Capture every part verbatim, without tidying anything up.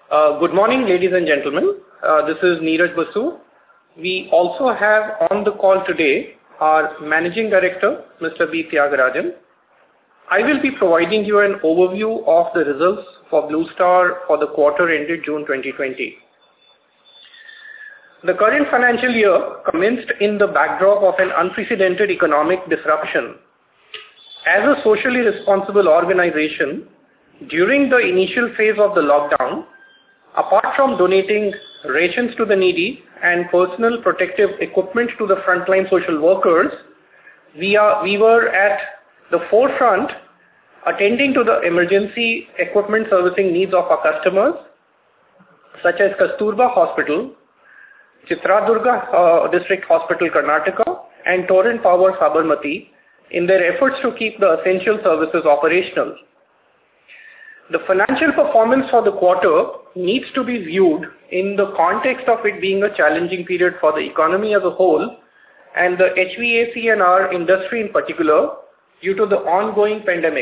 Uh, good morning, ladies and gentlemen. Uh, this is Neeraj Basu. We also have on the call today our Managing Director, Mister B. Thiagarajan. I will be providing you an overview of the results for Blue Star for the quarter ended June twenty twenty. The current financial year commenced in the backdrop of an unprecedented economic disruption. As a socially responsible organization, during the initial phase of the lockdown, apart from donating rations to the needy and personal protective equipment to the frontline social workers, we, are, we were at the forefront attending to the emergency equipment servicing needs of our customers, such as Kasturba Hospital, Chitradurga uh, District Hospital, Karnataka, and Torrent Power Sabarmati in their efforts to keep the essential services operational. The financial performance for the quarter needs to be viewed in the context of it being a challenging period for the economy as a whole and the H V A C and our industry in particular due to the ongoing pandemic.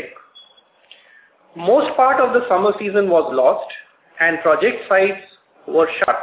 Most part of the summer season was lost and project sites were shut.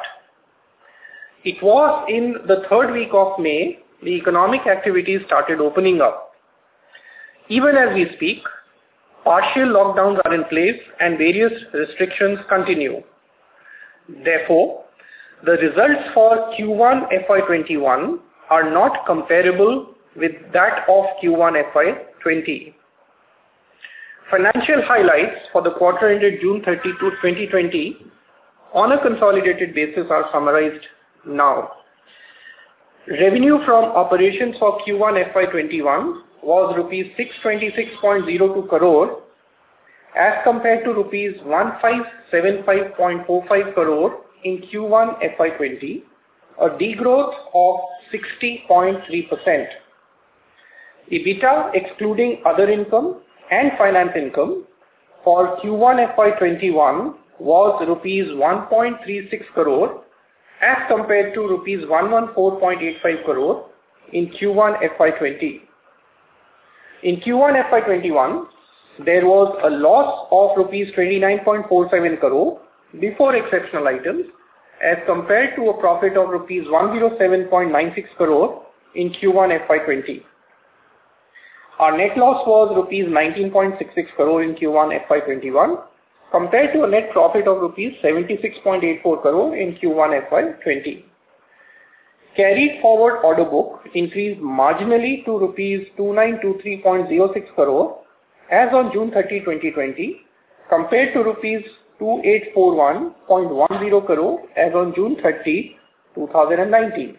It was in the third week of May, the economic activities started opening up. Even as we speak, partial lockdowns are in place and various restrictions continue. Therefore, the results for Q one F Y twenty-one are not comparable with that of Q one F Y twenty. Financial highlights for the quarter ended June thirtieth, twenty twenty on a consolidated basis are summarized now. Revenue from operations for Q one F Y twenty-one was rupees six hundred twenty-six point zero two crore as compared to rupees one thousand five hundred seventy-five point four five crore in Q one F Y twenty, a degrowth of sixty point three percent. EBITDA excluding other income and finance income for Q one F Y twenty-one was rupees one point three six crore as compared to rupees one hundred fourteen point eight five crore in Q one F Y twenty. In Q one F Y twenty-one, there was a loss of rupees twenty-nine point four seven crore before exceptional items as compared to a profit of rupees one hundred seven point nine six crore in Q one F Y twenty. Our net loss was rupees nineteen point six six crore in Q one F Y twenty-one compared to a net profit of rupees seventy-six point eight four crore in Q one F Y twenty. Carried forward order book increased marginally to rupees two thousand nine hundred twenty-three point zero six crore as on June thirtieth, twenty twenty compared to rupees two thousand eight hundred forty-one point one zero crore as on June thirtieth, twenty nineteen.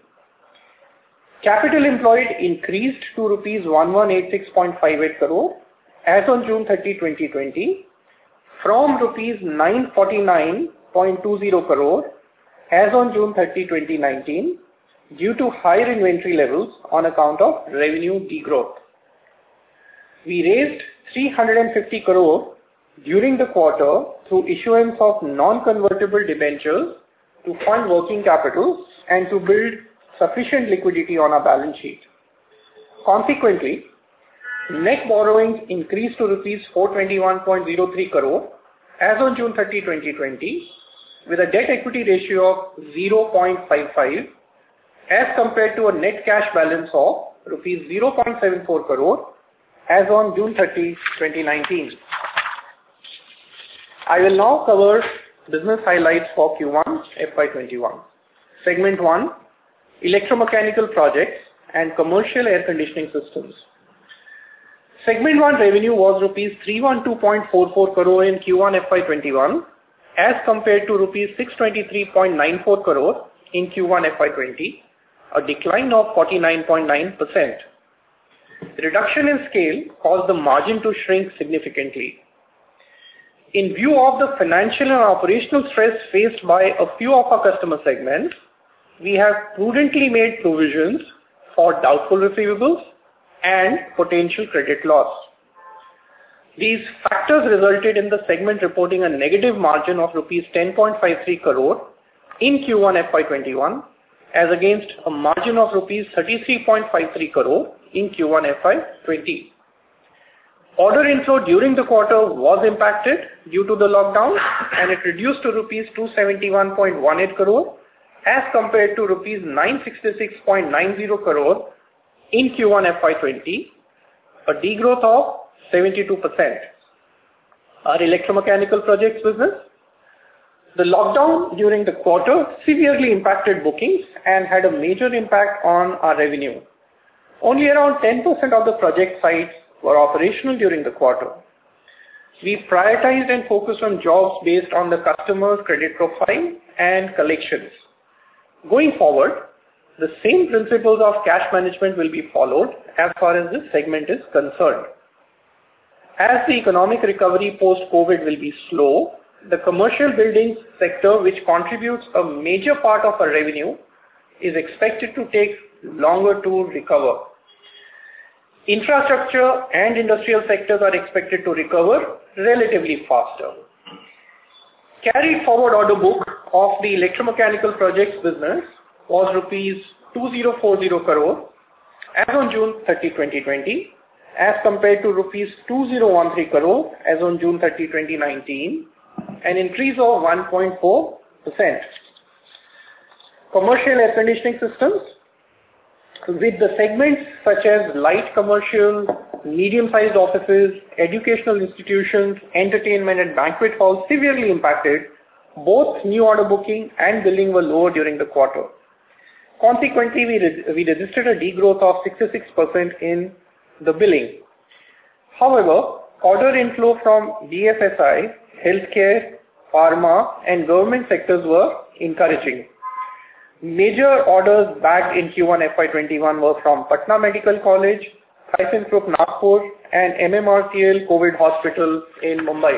Capital employed increased to rupees one thousand one hundred eighty-six point five eight crore as on June thirtieth, twenty twenty from rupees nine hundred forty-nine point two zero crore as on June thirtieth, twenty nineteen due to higher inventory levels on account of revenue degrowth. We raised three hundred fifty crore during the quarter through issuance of non-convertible debentures to fund working capital and to build sufficient liquidity on our balance sheet. Consequently, net borrowings increased to rupees four hundred twenty-one point zero three crore as on June thirtieth, twenty twenty with a debt equity ratio of zero point five five as compared to a net cash balance of rupees zero point seven four crore as on June thirtieth, twenty nineteen. I will now cover business highlights for Q one F Y twenty-one. Segment one, Electromechanical Projects and Commercial Air Conditioning Systems. Segment one revenue was rupees three hundred twelve point four four crore in Q one F Y twenty-one as compared to rupees six hundred twenty-three point nine four crore in Q one F Y twenty, a decline of forty-nine point nine percent. Reduction in scale caused the margin to shrink significantly. In view of the financial and operational stress faced by a few of our customer segments, we have prudently made provisions for doubtful receivables and potential credit loss. These factors resulted in the segment reporting a negative margin of rupees ten point five three crore in Q one F Y twenty-one as against a margin of rupees thirty-three point five three crore in Q one F Y twenty. Order inflow during the quarter was impacted due to the lockdown, and it reduced to rupees two seventy-one point one eight crore as compared to rupees nine sixty-six point nine zero crore in Q one F Y twenty, a degrowth of seventy-two percent. Our electromechanical projects business. The lockdown during the quarter severely impacted bookings and had a major impact on our revenue. Only around ten percent of the project sites were operational during the quarter. We prioritized and focused on jobs based on the customer's credit profile and collections. Going forward, the same principles of cash management will be followed as far as this segment is concerned. As the economic recovery post-COVID will be slow, the commercial buildings sector, which contributes a major part of our revenue, is expected to take longer to recover. Infrastructure and industrial sectors are expected to recover relatively faster. Carried forward order book of the electromechanical projects business was rupees two thousand forty crore as on June thirtieth, twenty twenty, as compared to rupees two thousand thirteen crore as on June thirtieth, twenty nineteen, an increase of one point four percent. Commercial air conditioning systems, with the segments such as light commercial, medium-sized offices, educational institutions, entertainment and banquet halls severely impacted, both new order booking and billing were lower during the quarter. Consequently, we, re- we registered a degrowth of sixty-six percent in the billing. However, order inflow from B F S I, healthcare, pharma and government sectors were encouraging. Major orders bagged in Q one F Y twenty-one were from Patna Medical College, ThyssenKrupp Nagpur and M M R C L COVID Hospital in Mumbai.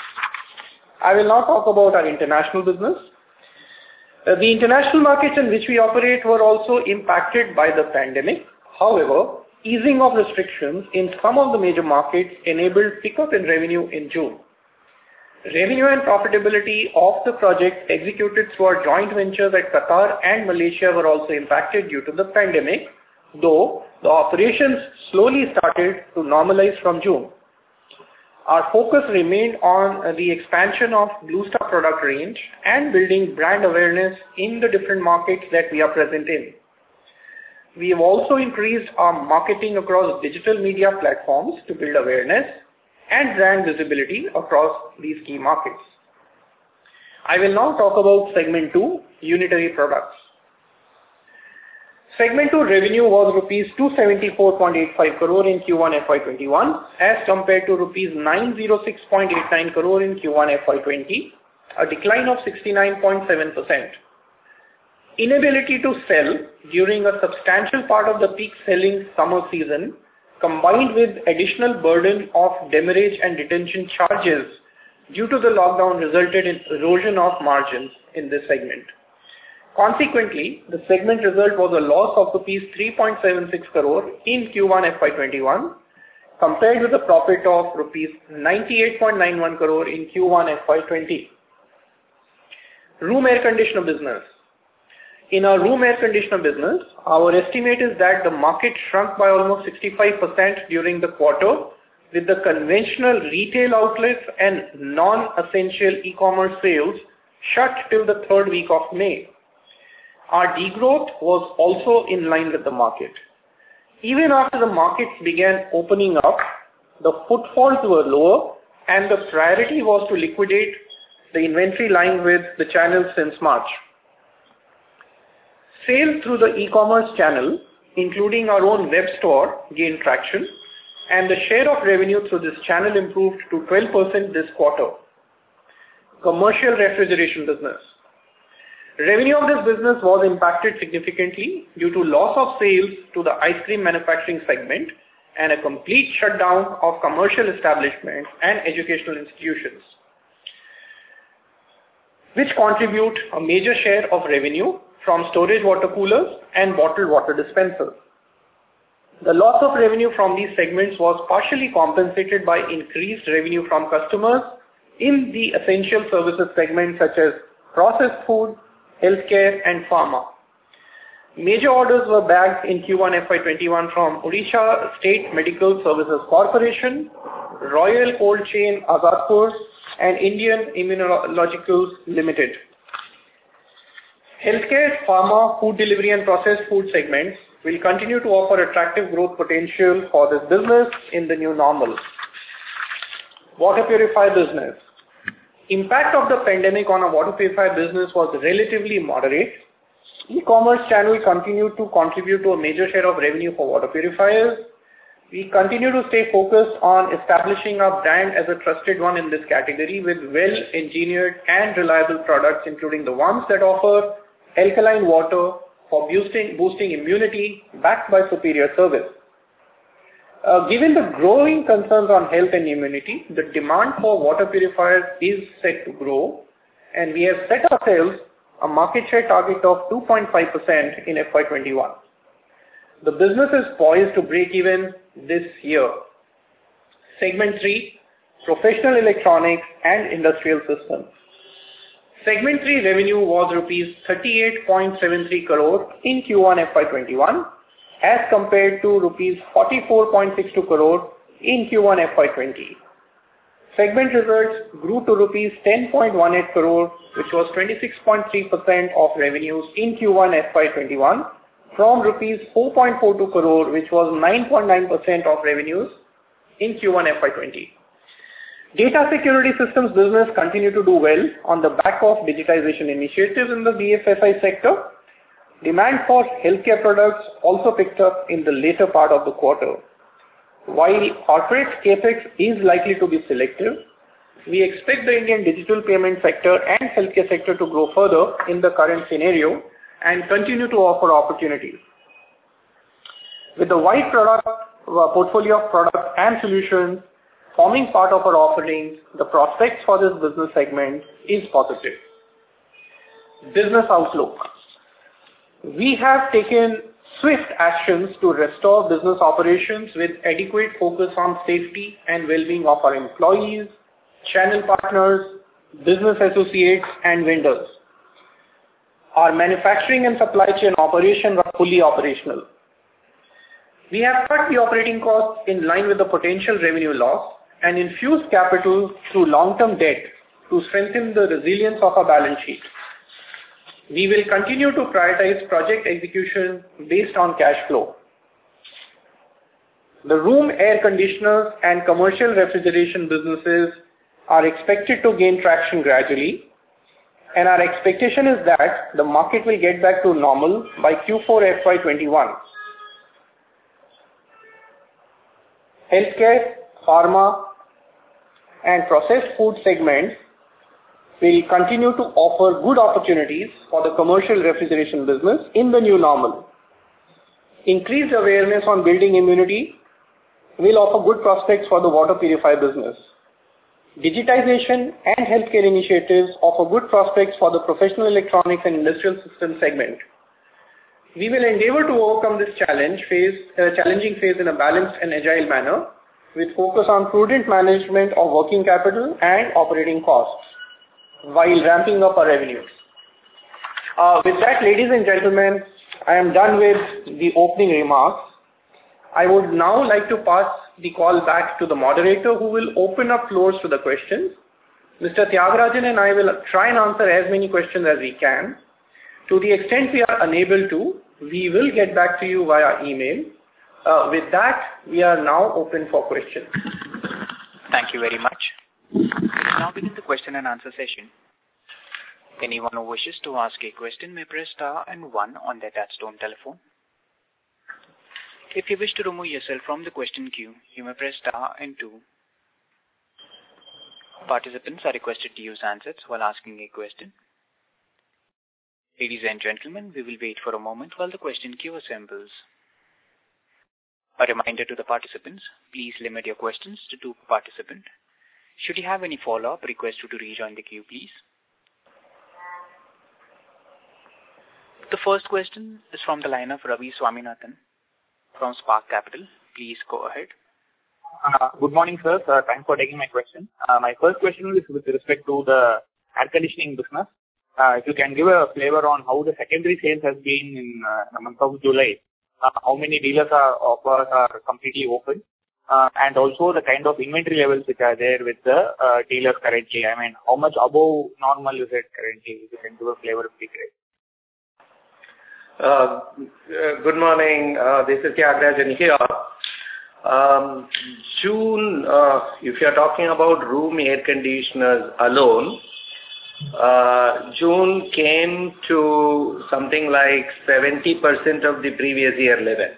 I will now talk about our international business. Uh, the international markets in which we operate were also impacted by the pandemic. However, easing of restrictions in some of the major markets enabled pickup in revenue in June. Revenue and profitability of the projects executed through our joint ventures at Qatar and Malaysia were also impacted due to the pandemic, though the operations slowly started to normalize from June. Our focus remained on the expansion of Blue Star product range and building brand awareness in the different markets that we are present in. We have also increased our marketing across digital media platforms to build awareness and brand visibility across these key markets. I will now talk about Segment two, Unitary Products. Segment two revenue was rupees two seventy-four point eight five crore in Q one F Y twenty-one as compared to rupees nine oh six point eight nine crore in Q one F Y twenty, a decline of sixty-nine point seven percent. Inability to sell during a substantial part of the peak selling summer season combined with additional burden of demurrage and detention charges due to the lockdown resulted in erosion of margins in this segment. Consequently, the segment result was a loss of rupees three point seven six crore in Q one F Y twenty-one compared with a profit of rupees ninety-eight point nine one crore in Q one F Y twenty. Room air conditioner business. In our room air conditioner business, our estimate is that the market shrunk by almost sixty-five percent during the quarter, with the conventional retail outlets and non-essential e-commerce sales shut till the third week of May. Our degrowth was also in line with the market. Even after the markets began opening up, the footfalls were lower and the priority was to liquidate the inventory lying with the channel since March. Sales through the e-commerce channel, including our own web store, gained traction, and the share of revenue through this channel improved to twelve percent this quarter. Commercial refrigeration business. Revenue of this business was impacted significantly due to loss of sales to the ice cream manufacturing segment and a complete shutdown of commercial establishments and educational institutions, which contribute a major share of revenue from storage water coolers and bottled water dispensers. The loss of revenue from these segments was partially compensated by increased revenue from customers in the essential services segment such as processed food, healthcare and pharma. Major orders were bagged in Q one F Y twenty-one from Odisha State Medical Services Corporation, Royal Cold Chain Azadpur, and Indian Immunologicals Limited. Healthcare, pharma, food delivery and processed food segments will continue to offer attractive growth potential for this business in the new normal. Water purifier business. Impact of the pandemic on our water purifier business was relatively moderate. E-commerce channel continued to contribute to a major share of revenue for water purifiers. We continue to stay focused on establishing our brand as a trusted one in this category with well-engineered and reliable products, including the ones that offer alkaline water for boosting, boosting immunity backed by superior service. Uh, given the growing concerns on health and immunity, the demand for water purifiers is set to grow, and we have set ourselves a market share target of two point five percent in F Y twenty-one. The business is poised to break even this year. Segment three, Professional Electronics and Industrial Systems. Segment three revenue was rupees thirty-eight point seven three crore in Q one F Y twenty-one as compared to rupees forty-four point six two crore in Q one F Y twenty. Segment results grew to rupees ten point one eight crore, which was twenty-six point three percent of revenues in Q one F Y twenty-one, from rupees four point four two crore, which was nine point nine percent of revenues in Q one F Y twenty. Data security systems business continued to do well on the back of digitization initiatives in the B F S I sector. Demand for healthcare products also picked up in the later part of the quarter. While corporate capex is likely to be selective, we expect the Indian digital payment sector and healthcare sector to grow further in the current scenario and continue to offer opportunities. With the wide product uh, portfolio of products and solutions forming part of our offerings, the prospects for this business segment is positive. Business outlook. We have taken swift actions to restore business operations with adequate focus on safety and well-being of our employees, channel partners, business associates, and vendors. Our manufacturing and supply chain operations are fully operational. We have cut the operating costs in line with the potential revenue loss and infused capital through long-term debt to strengthen the resilience of our balance sheet. We will continue to prioritize project execution based on cash flow. The room air conditioners and commercial refrigeration businesses are expected to gain traction gradually, and our expectation is that the market will get back to normal by Q four F Y twenty-one. Healthcare, pharma, and processed food segments will continue to offer good opportunities for the commercial refrigeration business in the new normal. Increased awareness on building immunity will offer good prospects for the water purifier business. Digitization and healthcare initiatives offer good prospects for the professional electronics and industrial systems segment. We will endeavor to overcome this challenge phase, uh, challenging phase in a balanced and agile manner with focus on prudent management of working capital and operating costs while ramping up our revenues. Uh, with that, ladies and gentlemen, I am done with the opening remarks. I would now like to pass the call back to the moderator who will open up floors to the questions. Mister Tyagarajan and I will try and answer as many questions as we can. To the extent we are unable to, we will get back to you via email. Uh, with that, we are now open for questions. Thank you very much. We now begin the question and answer session. Anyone who wishes to ask a question may press star and one on their touchtone telephone. If you wish to remove yourself from the question queue, you may press star and two. Participants are requested to use handsets while asking a question. Ladies and gentlemen, we will wait for a moment while the question queue assembles. A reminder to the participants, please limit your questions to two per participant. Should you have any follow-up, request you to rejoin the queue, please. The first question is from the line of Ravi Swaminathan from Spark Capital. Please go ahead. Uh, good morning, sir. Uh, thanks for taking my question. Uh, my first question is with respect to the air conditioning business. uh, if you can give a flavor on how the secondary sales has been in uh, the month of July. Uh, how many dealers are offers are completely open, uh, and also the kind of inventory levels which are there with the uh, dealers currently. I mean, how much above normal is it currently? If you can give a flavor, would be great. Uh, uh, good morning. Uh, this is Tyagarajan here. Um, June, uh, if you are talking about room air conditioners alone, uh, June came to something like seventy percent of the previous year level.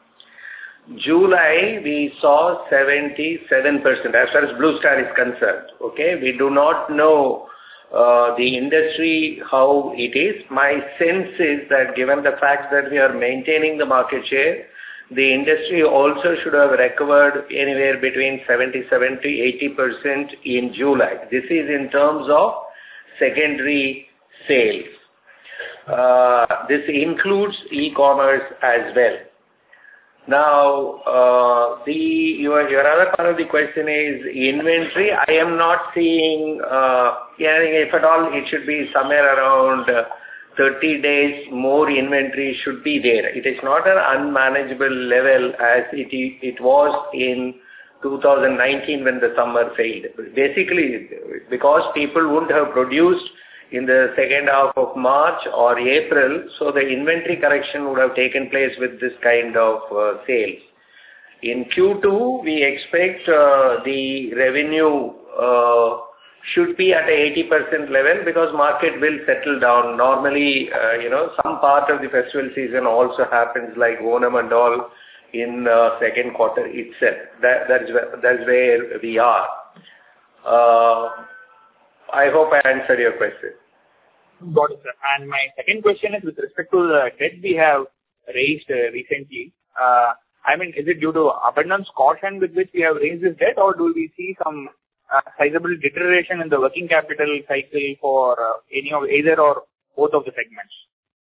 July, we saw seventy-seven percent as far as Blue Star is concerned. Okay, we do not know uh, the industry how it is. My sense is that given the fact that we are maintaining the market share, the industry also should have recovered anywhere between seventy-seven to eighty percent in July. This is in terms of secondary sales. Uh, this includes e-commerce as well. Now, uh, the your, your other part of the question is inventory. I am not seeing, uh, yeah, if at all, it should be somewhere around uh, thirty days more inventory should be there. It is not an unmanageable level as it, it was in two thousand nineteen when the summer failed. Basically, because people wouldn't have produced in the second half of March or April, so the inventory correction would have taken place with this kind of uh, sales. In Q two, we expect uh, the revenue uh, should be at a eighty percent level because market will settle down. Normally, uh, you know, some part of the festival season also happens like Onam and all in uh, second quarter itself. That, that's, where, that's where we are. Uh, I hope I answered your question. Got it, sir. And my second question is with respect to the debt we have raised uh, recently. Uh, I mean, is it due to abundance caution with which we have raised this debt, or do we see some uh, sizable deterioration in the working capital cycle for uh, any of either or both of the segments?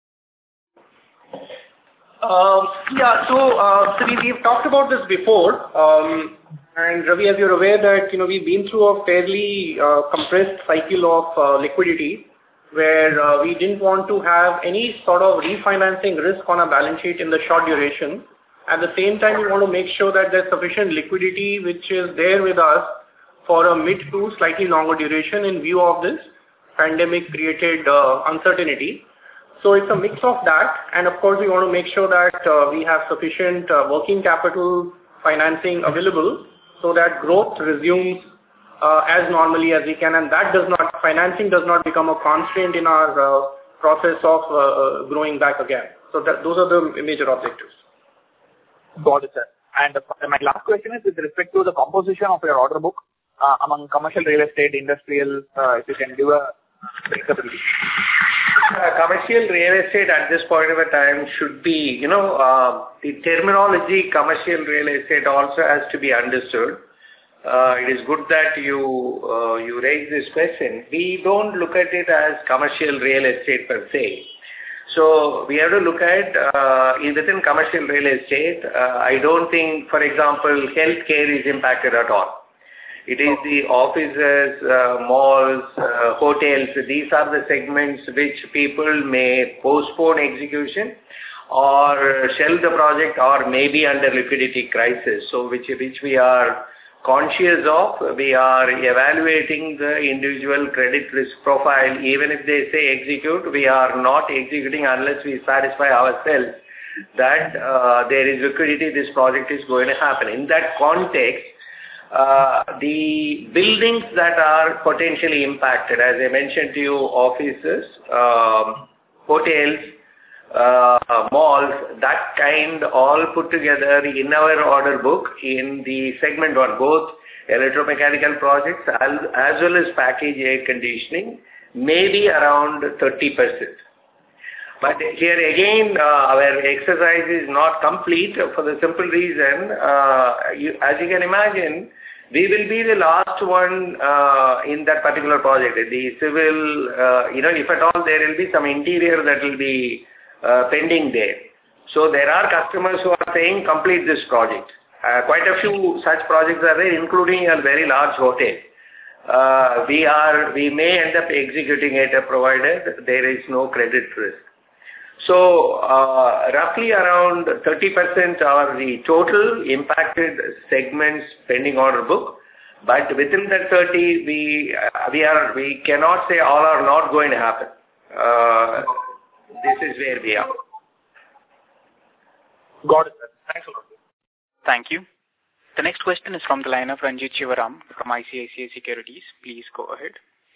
Uh, yeah, so, uh, so we, we've talked about this before, um, and Ravi, as you're aware that, you know, we've been through a fairly uh, compressed cycle of uh, liquidity, where uh, we didn't want to have any sort of refinancing risk on our balance sheet in the short duration. At the same time, we want to make sure that there's sufficient liquidity which is there with us for a mid to slightly longer duration in view of this pandemic-created uh, uncertainty. So it's a mix of that, and of course we want to make sure that uh, we have sufficient uh, working capital financing available so that growth resumes uh, as normally as we can, and that does not, financing does not become a constraint in our uh, process of uh, uh, growing back again. So that, those are the major objectives. Got it, sir. And uh, my last question is with respect to the composition of your order book uh, among commercial real estate, industrial, uh, if you can give a breakup. Uh, commercial real estate at this point of a time should be, you know, uh, the terminology commercial real estate also has to be understood. Uh, it is good that you uh, you raise this question. We don't look at it as commercial real estate per se. So we have to look at uh, within commercial real estate. Uh, I don't think, for example, healthcare is impacted at all. It is the offices, uh, malls, uh, hotels. These are the segments which people may postpone execution or shelve the project or maybe under liquidity crisis. So which, which we are conscious of. We are evaluating the individual credit risk profile. Even if they say execute, we are not executing unless we satisfy ourselves that uh, there is liquidity, this project is going to happen. In that context, Uh, the buildings that are potentially impacted, as I mentioned to you, offices, um, hotels, uh, malls, that kind all put together in our order book in the segment one, both electromechanical projects as, as well as package air conditioning, maybe around thirty percent. But here again, uh, our exercise is not complete for the simple reason, uh, you, as you can imagine, we will be the last one uh, in that particular project. The civil, uh, you know, if at all there will be some interior that will be uh, pending there. So there are customers who are saying complete this project. Uh, quite a few such projects are there, including a very large hotel. uh, we are we may end up executing it provided there is no credit risk. So uh, roughly around thirty percent are the total impacted segments pending order book. But within that thirty, we uh, we are we cannot say all are not going to happen. Uh, this is where we are. Got it, sir. Thanks a lot. Thank you. The next question is from the line of Ranjit Shivaram from I C I C I Securities. Please go ahead.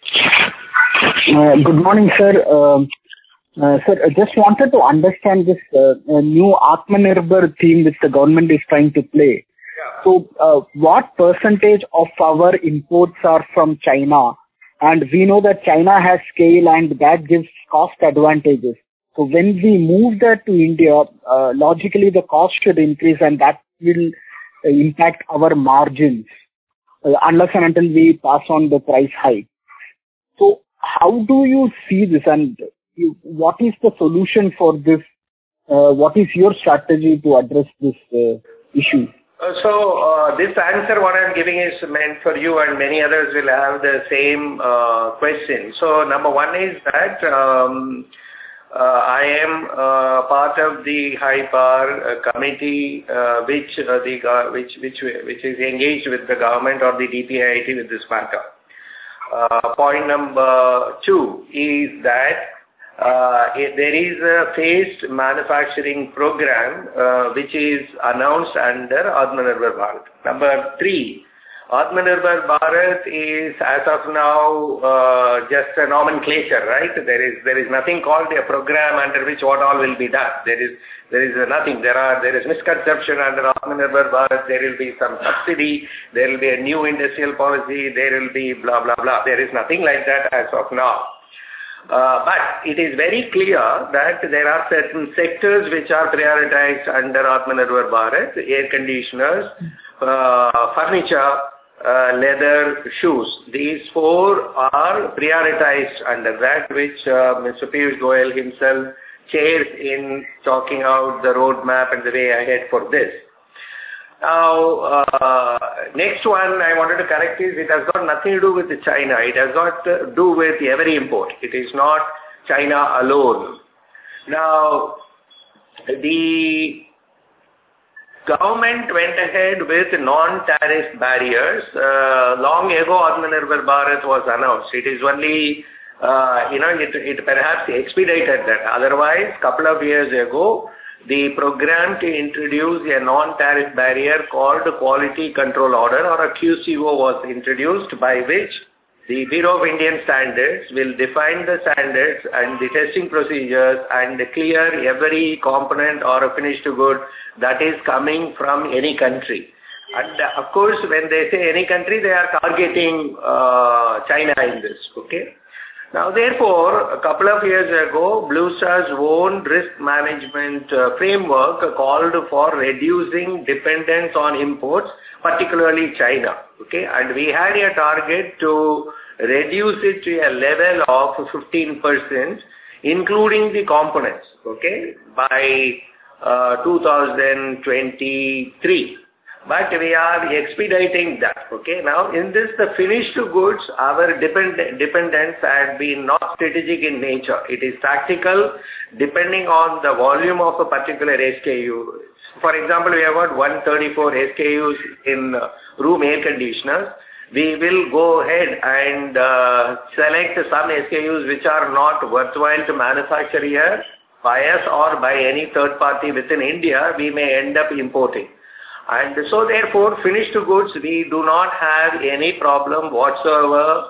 Uh, good morning, sir. Uh, uh, sir, I just wanted to understand this uh, uh, new Atmanirbhar theme which the government is trying to play. Yeah. So, uh, what percentage of our imports are from China? And we know that China has scale and that gives cost advantages. So, when we move that to India, uh, logically the cost should increase and that will uh, impact our margins uh, unless and until we pass on the price hike. So, how do you see this and you, what is the solution for this? Uh, what is your strategy to address this uh, issue? Uh, so uh, this answer what I am giving is meant for you and many others will have the same uh, question. So number one is that um, uh, I am uh, part of the high power uh, committee uh, which uh, the uh, which which which is engaged with the government or the D P I I T with this matter. Uh, point number two is that Uh, there is a phased manufacturing program uh, which is announced under Atmanirbhar Bharat. Number three, Atmanirbhar Bharat is as of now uh, just a nomenclature, right? There is there is nothing called a program under which what all will be done. There is there is nothing. There are there is misconception under Atmanirbhar Bharat. There will be some subsidy. There will be a new industrial policy. There will be blah blah blah. There is nothing like that as of now. Uh, but it is very clear that there are certain sectors which are prioritized under Atmanirbhar Bharat: air conditioners, uh, furniture, uh, leather, shoes. These four are prioritized under that, which uh, Mister Piyush Goyal himself chairs in talking out the roadmap and the way ahead for this. Now, uh, next one I wanted to correct is it has got nothing to do with China. It has got to do with every import. It is not China alone. Now, the government went ahead with non-tariff barriers. Uh, long ago, Atmanirbhar Bharat was announced. It is only, uh, you know, it, it perhaps expedited that. Otherwise, couple of years ago, the program to introduce a non-tariff barrier called Quality Control Order or a Q C O was introduced, by which the Bureau of Indian Standards will define the standards and the testing procedures and clear every component or a finished good that is coming from any country. And uh, of course, when they say any country, they are targeting uh, China in this, okay? Now, therefore, a couple of years ago, Blue Star's own risk management uh, framework called for reducing dependence on imports, particularly China. Okay, and we had a target to reduce it to a level of fifteen percent, including the components. Okay, by uh, two thousand twenty-three. But we are expediting that, okay? Now, in this, the finished goods, our depend dependence had been not strategic in nature. It is tactical, depending on the volume of a particular S K U. For example, we have got one hundred thirty-four S K Us in room air conditioners. We will go ahead and uh, select some S K Us which are not worthwhile to manufacture here by us or by any third party within India. We may end up importing. And so therefore, finished goods, we do not have any problem whatsoever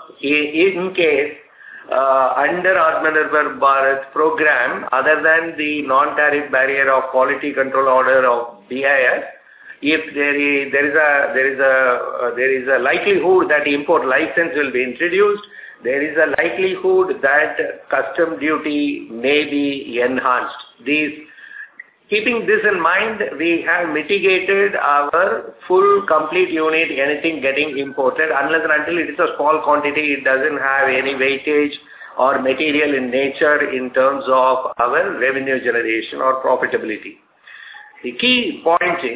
in case uh, under Atmanirbhar Bharat program, other than the non-tariff barrier of Quality Control Order of B I S, if there is, there is a there is a uh, there is a likelihood that import license will be introduced, there is a likelihood that custom duty may be enhanced. These Keeping this in mind, we have mitigated our full complete unit, anything getting imported, unless and until it is a small quantity, it doesn't have any weightage or material in nature in terms of our revenue generation or profitability. The key point is,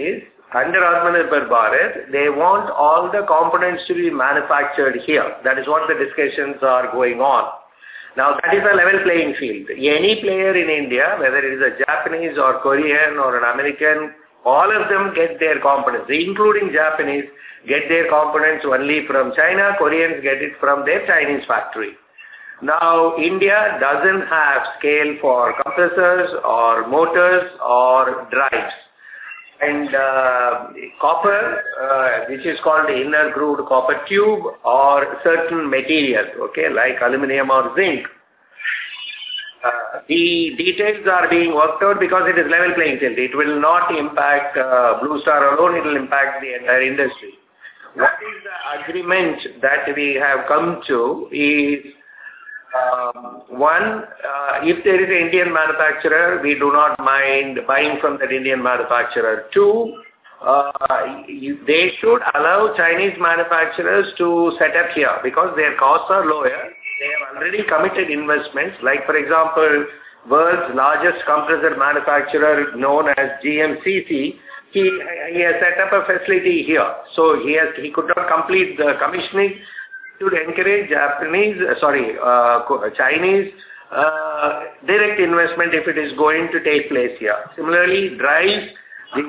under Atmanirbhar Bharat, they want all the components to be manufactured here. That is what the discussions are going on. Now, that is a level playing field. Any player in India, whether it is a Japanese or Korean or an American, all of them get their components, including Japanese, get their components only from China. Koreans get it from their Chinese factory. Now, India doesn't have scale for compressors or motors or drives. And uh, copper, uh, which is called the inner grooved copper tube, or certain materials, okay, like aluminum or zinc. Uh, the details are being worked out because it is level playing field. It will not impact uh, Blue Star alone, it will impact the entire industry. What is the agreement that we have come to is, um, one, uh, if there is an Indian manufacturer, we do not mind buying from that Indian manufacturer. Two, uh, they should allow Chinese manufacturers to set up here because their costs are lower. They have already committed investments, like for example, world's largest compressor manufacturer known as G M C C, he, he has set up a facility here. So he has he could not complete the commissioning. To encourage Japanese, sorry, uh, Chinese uh, direct investment if it is going to take place here. Similarly, drives, the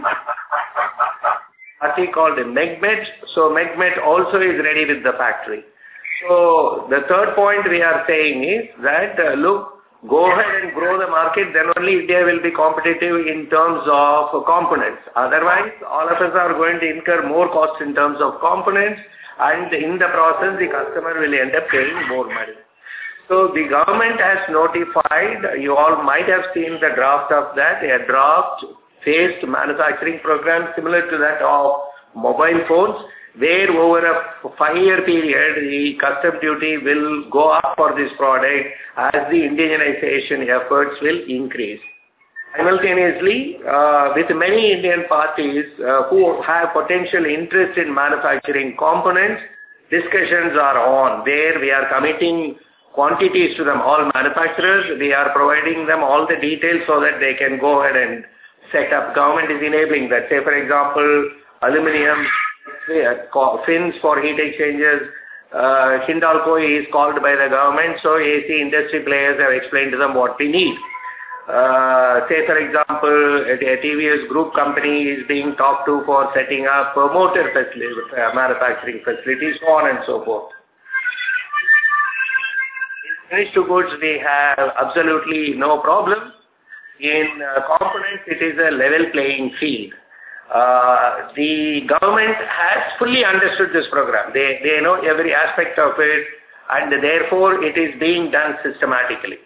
party called Megmet. So Megmet also is ready with the factory. So the third point we are saying is that, uh, look, go ahead and grow the market, then only India will be competitive in terms of components. Otherwise, all of us are going to incur more costs in terms of components, and in the process, the customer will end up paying more money. So the government has notified, you all might have seen the draft of that, a draft phased manufacturing program similar to that of mobile phones, where over a five-year period, the custom duty will go up for this product as the indigenization efforts will increase. Simultaneously, uh, with many Indian parties uh, who have potential interest in manufacturing components, discussions are on. There we are committing quantities to them, all manufacturers. We are providing them all the details so that they can go ahead and set up. Government is enabling that. Say, for example, aluminum fins for heat exchangers. Uh, Hindalco is called by the government, so A C industry players have explained to them what we need. Uh, say, for example, a T V S group company is being talked to for setting up a motor facility, uh, manufacturing facilities, so on and so forth. In finished goods, we have absolutely no problem. In uh, components, it is a level playing field. Uh, the government has fully understood this program. They, they know every aspect of it, and therefore it is being done systematically.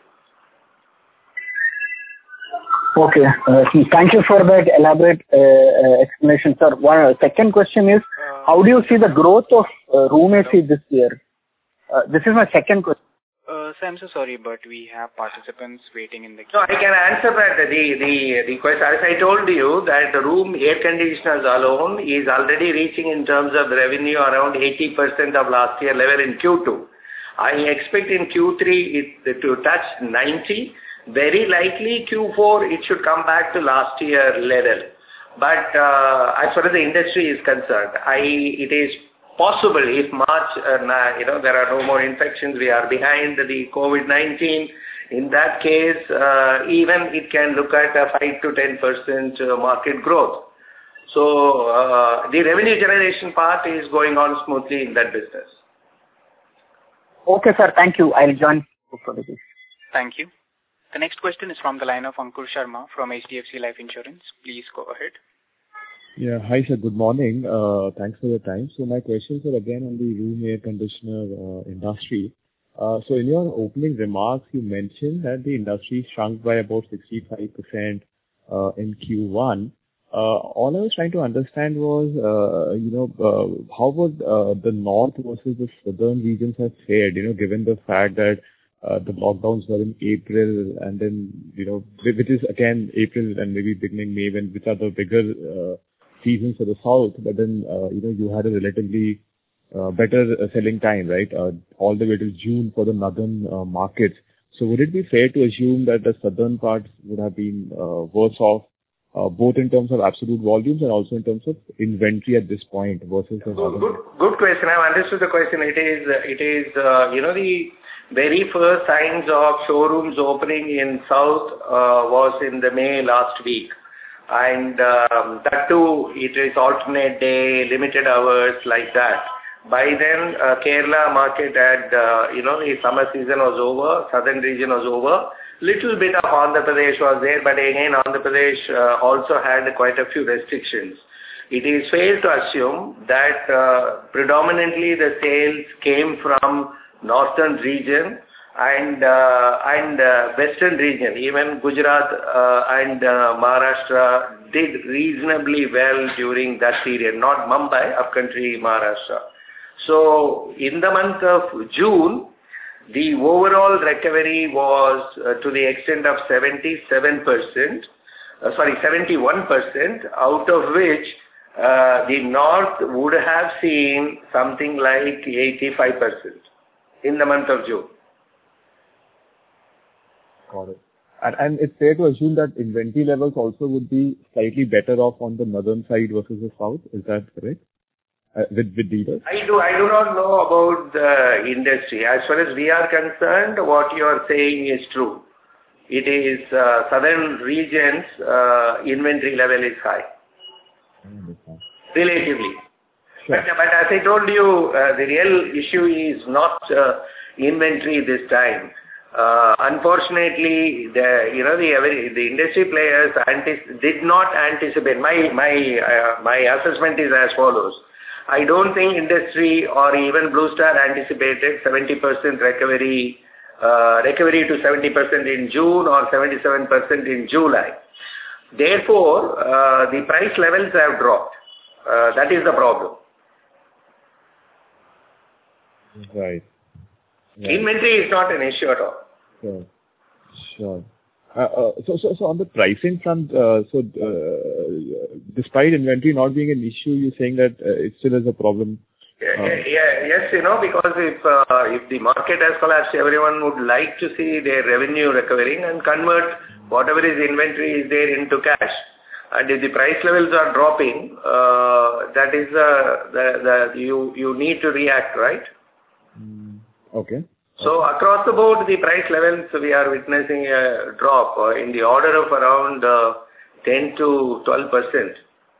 Okay. Uh, thank you for that elaborate uh, uh, explanation, sir. One second question is, how do you see the growth of uh, room A C this year? Uh, this is my second question. Uh, sir, I'm so sorry, but we have participants waiting in the queue. So I can answer that. The, the, the question, as I told you, that the room air conditioners alone is already reaching in terms of revenue around eighty percent of last year level in Q two. I expect in Q three it to touch ninety. Very likely Q four it should come back to last year level. But uh, as far as the industry is concerned, I it is possible if March, uh, you know, there are no more infections, we are behind the COVID nineteen. In that case, uh, even it can look at a five to ten percent market growth. So uh, the revenue generation part is going on smoothly in that business. Okay, sir. Thank you. I'll join for this. Thank you. The next question is from the line of Ankur Sharma from H D F C Life Insurance. Please go ahead. Yeah. Hi, sir. Good morning. Uh, thanks for your time. So my questions are again on the room air conditioner uh, industry. Uh, so in your opening remarks, you mentioned that the industry shrunk by about sixty-five percent uh, in Q one. Uh, all I was trying to understand was, uh, you know, uh, how would uh, the north versus the southern regions have fared, you know, given the fact that Uh, the lockdowns were in April, and then, you know, which is again April and maybe beginning May, when which are the bigger uh, seasons for the south. But then, uh, you know, you had a relatively uh, better uh, selling time, right? Uh, all the way till June for the northern uh, markets. So would it be fair to assume that the southern parts would have been uh, worse off uh, both in terms of absolute volumes and also in terms of inventory at this point versus the Good, good, good question. I've understood the question. It is, it is, uh, you know, the very first signs of showrooms opening in South uh, was in the May last week. And um, that too, it is alternate day, limited hours, like that. By then, uh, Kerala market had, uh, you know, the summer season was over, southern region was over. Little bit of Andhra Pradesh was there, but again, Andhra Pradesh uh, also had quite a few restrictions. It is fair to assume that uh, predominantly the sales came from northern region and uh, and uh, western region. Even Gujarat uh, and uh, Maharashtra did reasonably well during that period, not Mumbai, upcountry Maharashtra. So in the month of June, the overall recovery was uh, to the extent of seventy-seven percent, uh, sorry, seventy-one percent, out of which uh, the north would have seen something like eighty-five percent in the month of June. Got it. And, and it's fair to assume that inventory levels also would be slightly better off on the northern side versus the south. Is that correct? Uh, with, with dealers? I do, I do not know about the industry. As far as we are concerned, what you are saying is true. It is uh, southern regions, uh, inventory level is high. Relatively. Sure. But, but as I told you, uh, the real issue is not uh, inventory this time. Uh, unfortunately, the you know the the industry players antis- did not anticipate. My my uh, my assessment is as follows. I don't think industry or even Blue Star anticipated seventy percent recovery, uh, recovery to seventy percent in June or seventy-seven percent in July. Therefore, uh, the price levels have dropped. Uh, that is the problem. Right. right. Inventory is not an issue at all. Sure. Sure. Uh, uh, so, so, so on the pricing front, uh, so uh, despite inventory not being an issue, you're saying that uh, it still is a problem. Yeah, yeah, yeah, yes, you know, because if uh, if the market has collapsed, everyone would like to see their revenue recovering and convert whatever is inventory is there into cash. And if the price levels are dropping, uh, that is uh, the the you you need to react, right? Mm, okay. So across the board, the price levels, we are witnessing a drop uh, in the order of around uh, ten to twelve percent.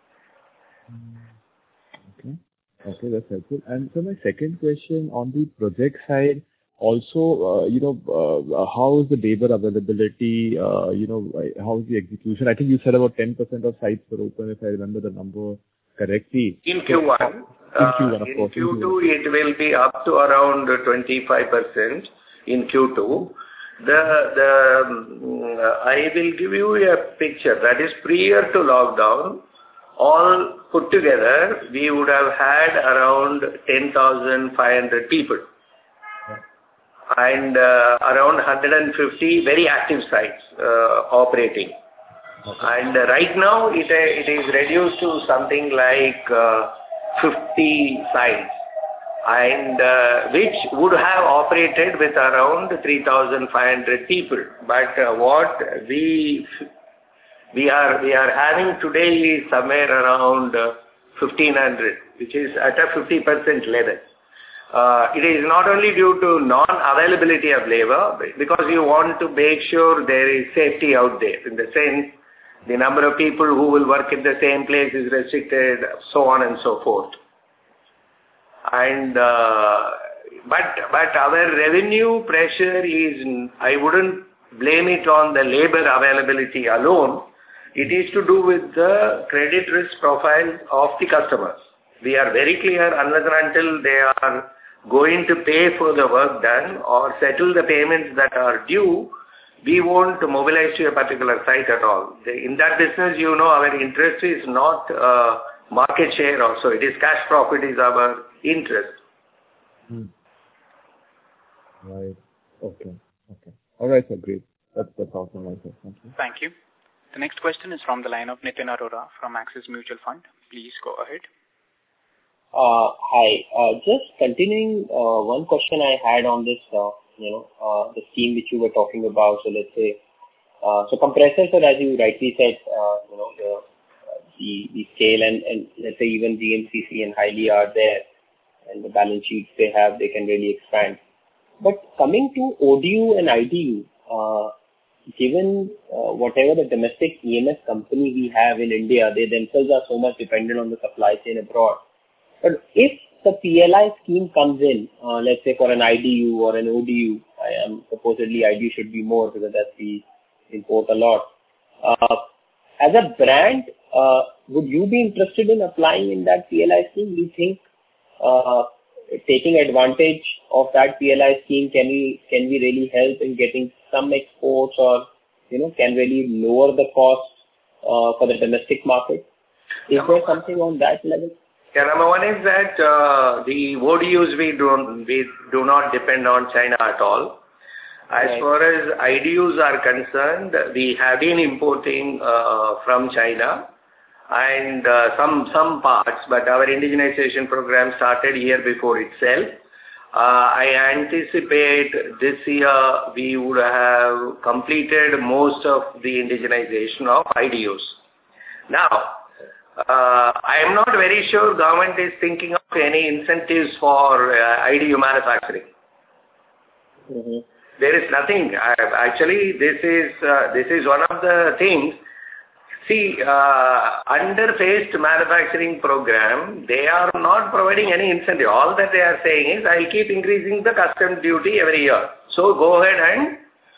Okay. Okay, that's helpful. And so my second question on the project side, also, uh, you know, uh, how is the labor availability? Uh, you know, how is the execution? I think you said about ten percent of sites were open, if I remember the number correctly. In Q one. In Q one, of uh, course. In Q two, it will be up to around twenty-five percent in Q two. The, the, um, I will give you a picture that is prior to lockdown. All put together, we would have had around ten thousand five hundred people. And uh, around one hundred fifty very active sites uh, operating. Okay. And uh, right now it, uh, it is reduced to something like uh, fifty sites, and uh, which would have operated with around three thousand five hundred people. But uh, what we we are we are having today is somewhere around uh, fifteen hundred, which is at a fifty percent level. Uh, it is not only due to non-availability of labor, because you want to make sure there is safety out there. In the sense, the number of people who will work in the same place is restricted, so on and so forth. And uh, but but our revenue pressure is, I wouldn't blame it on the labor availability alone. It is to do with the credit risk profile of the customers. We are very clear, unless and until they are going to pay for the work done or settle the payments that are due, we won't mobilize to a particular site at all. In that business, you know, our interest is not uh, market share also. It is cash profit is our interest. Hmm. Right. Okay. Okay. All right, sir. Great. That's, that's all from my side. Thank you. Thank you. The next question is from the line of Nitin Arora from Axis Mutual Fund. Please go ahead. Uh, hi. Uh, just continuing uh, one question I had on this, uh, you know, uh, the scheme which you were talking about. So let's say Uh, so compressors, so as you rightly said, uh, you know, the, uh, the, the scale and, and let's say even G M C C and Highly are there, and the balance sheets they have, they can really expand. But coming to O D U and I D U, uh, given uh, whatever the domestic E M S company we have in India, they themselves are so much dependent on the supply chain abroad. But if the P L I scheme comes in, uh, let's say for an I D U or an O D U, I am supposedly I D U should be more because that's the import a lot. Uh, as a brand, uh, would you be interested in applying in that P L I scheme? Do you think uh, taking advantage of that P L I scheme can we can we really help in getting some exports, or you know can really lower the cost uh, for the domestic market? Is number there something on that level? Yeah, number one is that uh, the O D Us we do we do not depend on China at all. As Right. far as I D Us are concerned, we have been importing uh, from China and uh, some some parts, but our indigenization program started year before itself. Uh, I anticipate this year we would have completed most of the indigenization of I D Us. Now, uh, I am not very sure government is thinking of any incentives for uh, I D U manufacturing. Mm-hmm. There is nothing. I, actually, this is uh, this is one of the things. See, uh, under phased manufacturing program, they are not providing any incentive. All that they are saying is, I'll keep increasing the custom duty every year. So go ahead and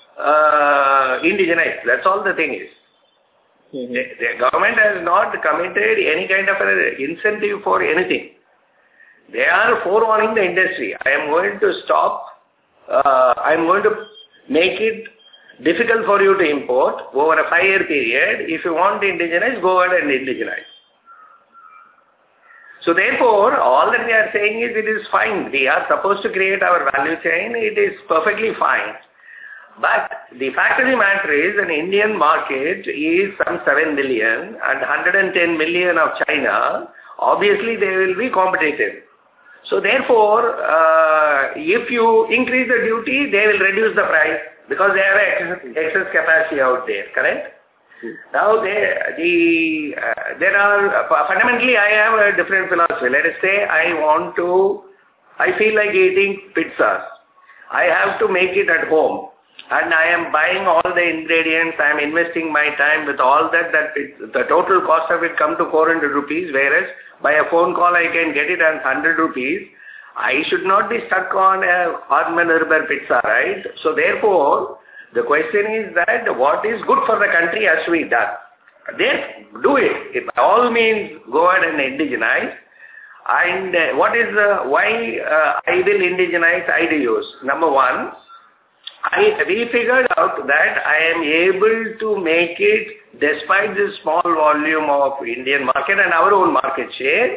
uh, indigenize. That's all the thing is. Mm-hmm. The, the government has not committed any kind of an incentive for anything. They are forewarning the industry. I am going to stop. Uh, I am going to make it difficult for you to import over a five-year period. If you want to indigenize, go ahead and indigenize. So therefore, all that we are saying is it is fine. We are supposed to create our value chain. It is perfectly fine. But the fact of the matter is an Indian market is some seven million and one hundred ten million of China. Obviously, they will be competitive. So therefore, uh, if you increase the duty, they will reduce the price because they have excess, excess capacity out there, correct? Mm-hmm. Now, they, the, uh, there are, uh, fundamentally I have a different philosophy. Let us say I want to, I feel like eating pizzas. I have to make it at home. And I am buying all the ingredients, I am investing my time with all that, that it, the total cost of it come to four hundred rupees, whereas by a phone call I can get it at one hundred rupees. I should not be stuck on a Atmanirbhar pizza, right? So therefore, the question is that what is good for the country has to be done. Then do it. If by all means, go ahead and indigenize. And uh, what is the, why uh, I will indigenize I D Us? Number one, I, we figured out that I am able to make it, despite this small volume of Indian market and our own market share,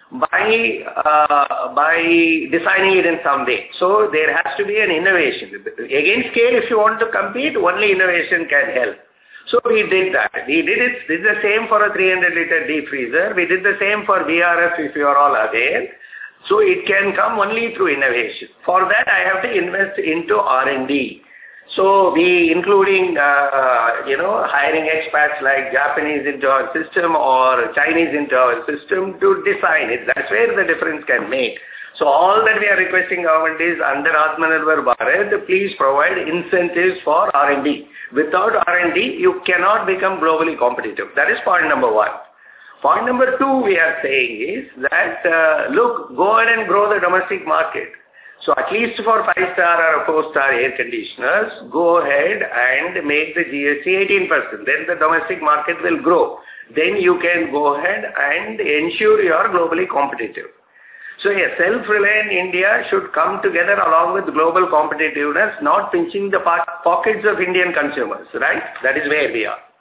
by uh, by designing it in some way. So there has to be an innovation. Against scale, if you want to compete, only innovation can help. So we did that. We did it. Did the same for a three hundred liter deep freezer. We did the same for V R F, if you are all aware. So it can come only through innovation. For that, I have to invest into R and D. So we, including, uh, you know, hiring expats like Japanese into our system or Chinese into our system to design it. That's where the difference can make. So all that we are requesting government is under Atmanirbhar Bharat, please provide incentives for R and D. Without R and D, you cannot become globally competitive. That is point number one. Point number two we are saying is that, uh, look, go ahead and grow the domestic market. So at least for five-star or four-star air conditioners, go ahead and make the G S T eighteen percent. Then the domestic market will grow. Then you can go ahead and ensure you are globally competitive. So a self-reliant India should come together along with global competitiveness, not pinching the pockets of Indian consumers, right? That is where we are.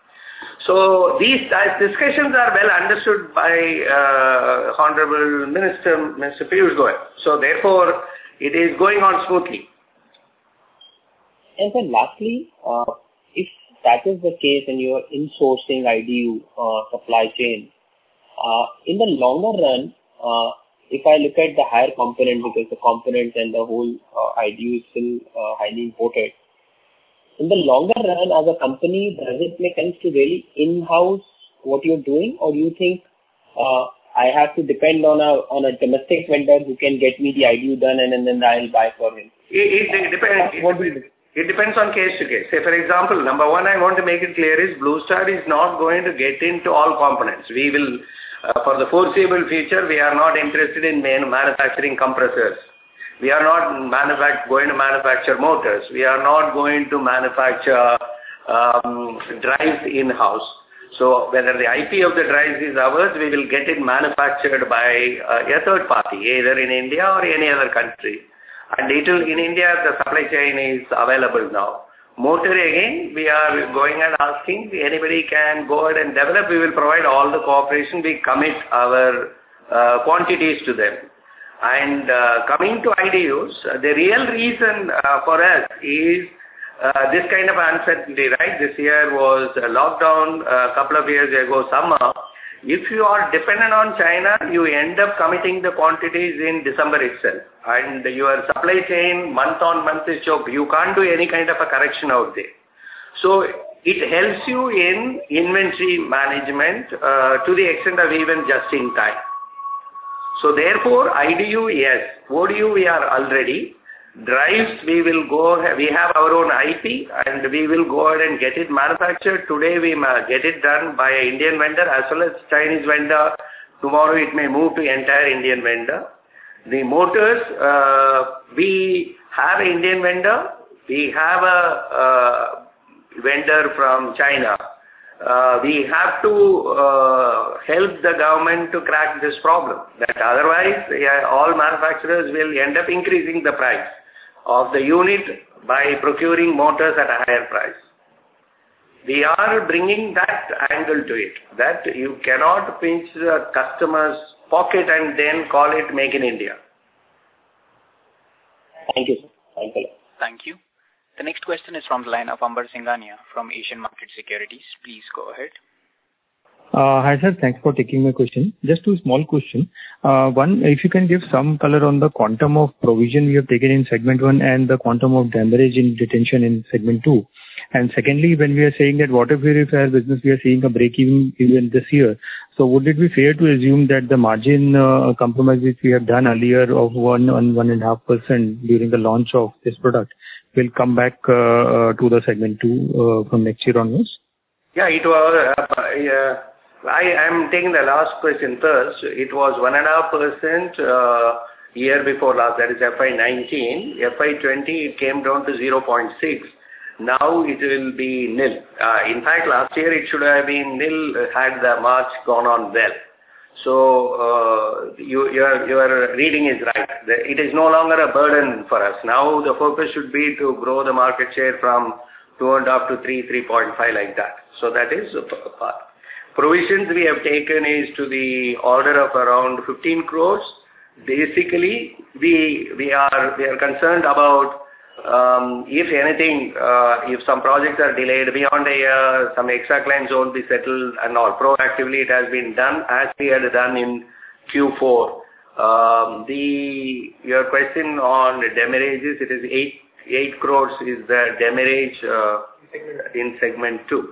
So these uh, discussions are well understood by uh, Honorable Minister, Mister Piyush Goyal. So therefore, it is going on smoothly. And then lastly, uh, if that is the case and you are insourcing I D U uh, supply chain, uh, in the longer run, uh, if I look at the higher component, because the components and the whole uh, I D U is still uh, highly imported, in the longer run, as a company, does it make sense to really in-house what you're doing, or do you think uh, I have to depend on a on a domestic vendor who can get me the I D U done and, and then I'll buy for him? It, it, it depends. It, depends. It depends on case to case. Say, for example, number one, I want to make it clear is Blue Star is not going to get into all components. We will, uh, for the foreseeable future, we are not interested in man- manufacturing compressors. We are not manufact- going to manufacture motors. We are not going to manufacture um, drives in-house. So whether the I P of the drives is ours, we will get it manufactured by uh, a third party, either in India or any other country. And it will, in India, the supply chain is available now. Motor, again, we are going and asking, anybody can go ahead and develop. We will provide all the cooperation. We commit our uh, quantities to them. And uh, coming to I D Us, uh, the real reason uh, for us is uh, this kind of uncertainty, right? This year was a lockdown, a couple of years ago, summer. If you are dependent on China, you end up committing the quantities in December itself. And your supply chain month on month is choked. You can't do any kind of a correction out there. So it helps you in inventory management uh, to the extent of even just in time. So therefore, I D U, yes. O D U, we are already. Drives, we will go, we have our own I P and we will go ahead and get it manufactured. Today we get it done by an Indian vendor as well as Chinese vendor. Tomorrow it may move to entire Indian vendor. The motors, uh, we have an Indian vendor. We have a uh, vendor from China. Uh, we have to uh, help the government to crack this problem. That otherwise, yeah, all manufacturers will end up increasing the price of the unit by procuring motors at a higher price. We are bringing that angle to it, that you cannot pinch the customer's pocket and then call it Make in India. Thank you, sir. Thank you. Thank you. The next question is from the line of Amber Singhania from Asian Market Securities. Please go ahead. Uh, hi sir, thanks for taking my question. Just two small questions. Uh, one, if you can give some color on the quantum of provision we have taken in segment one and the quantum of damage in detention in segment two. And secondly, when we are saying that water purifier business, we are seeing a break even, even this year. So would it be fair to assume that the margin uh, compromise which we have done earlier of one and one and a half percent during the launch of this product will come back uh, uh, to the segment two uh, from next year onwards? Yeah, it was. Uh, yeah. I am taking the last question first. It was one and a half percent uh, year before last, that is F Y nineteen. F Y twenty, it came down to zero point six. Now it will be nil. Uh, in fact, last year it should have been nil had the March gone on well. So uh, you, your your reading is right. It is no longer a burden for us. Now the focus should be to grow the market share from two and a half to three, three point five like that. So that is a part. Provisions we have taken is to the order of around fifteen crores. Basically, we we are we are concerned about um, if anything, uh, if some projects are delayed beyond a year, some extra claims won't be settled and all. Proactively, it has been done as we had done in Q four. Um, the your question on demurrages, it is eight eight crores is the demurrage uh, in segment two.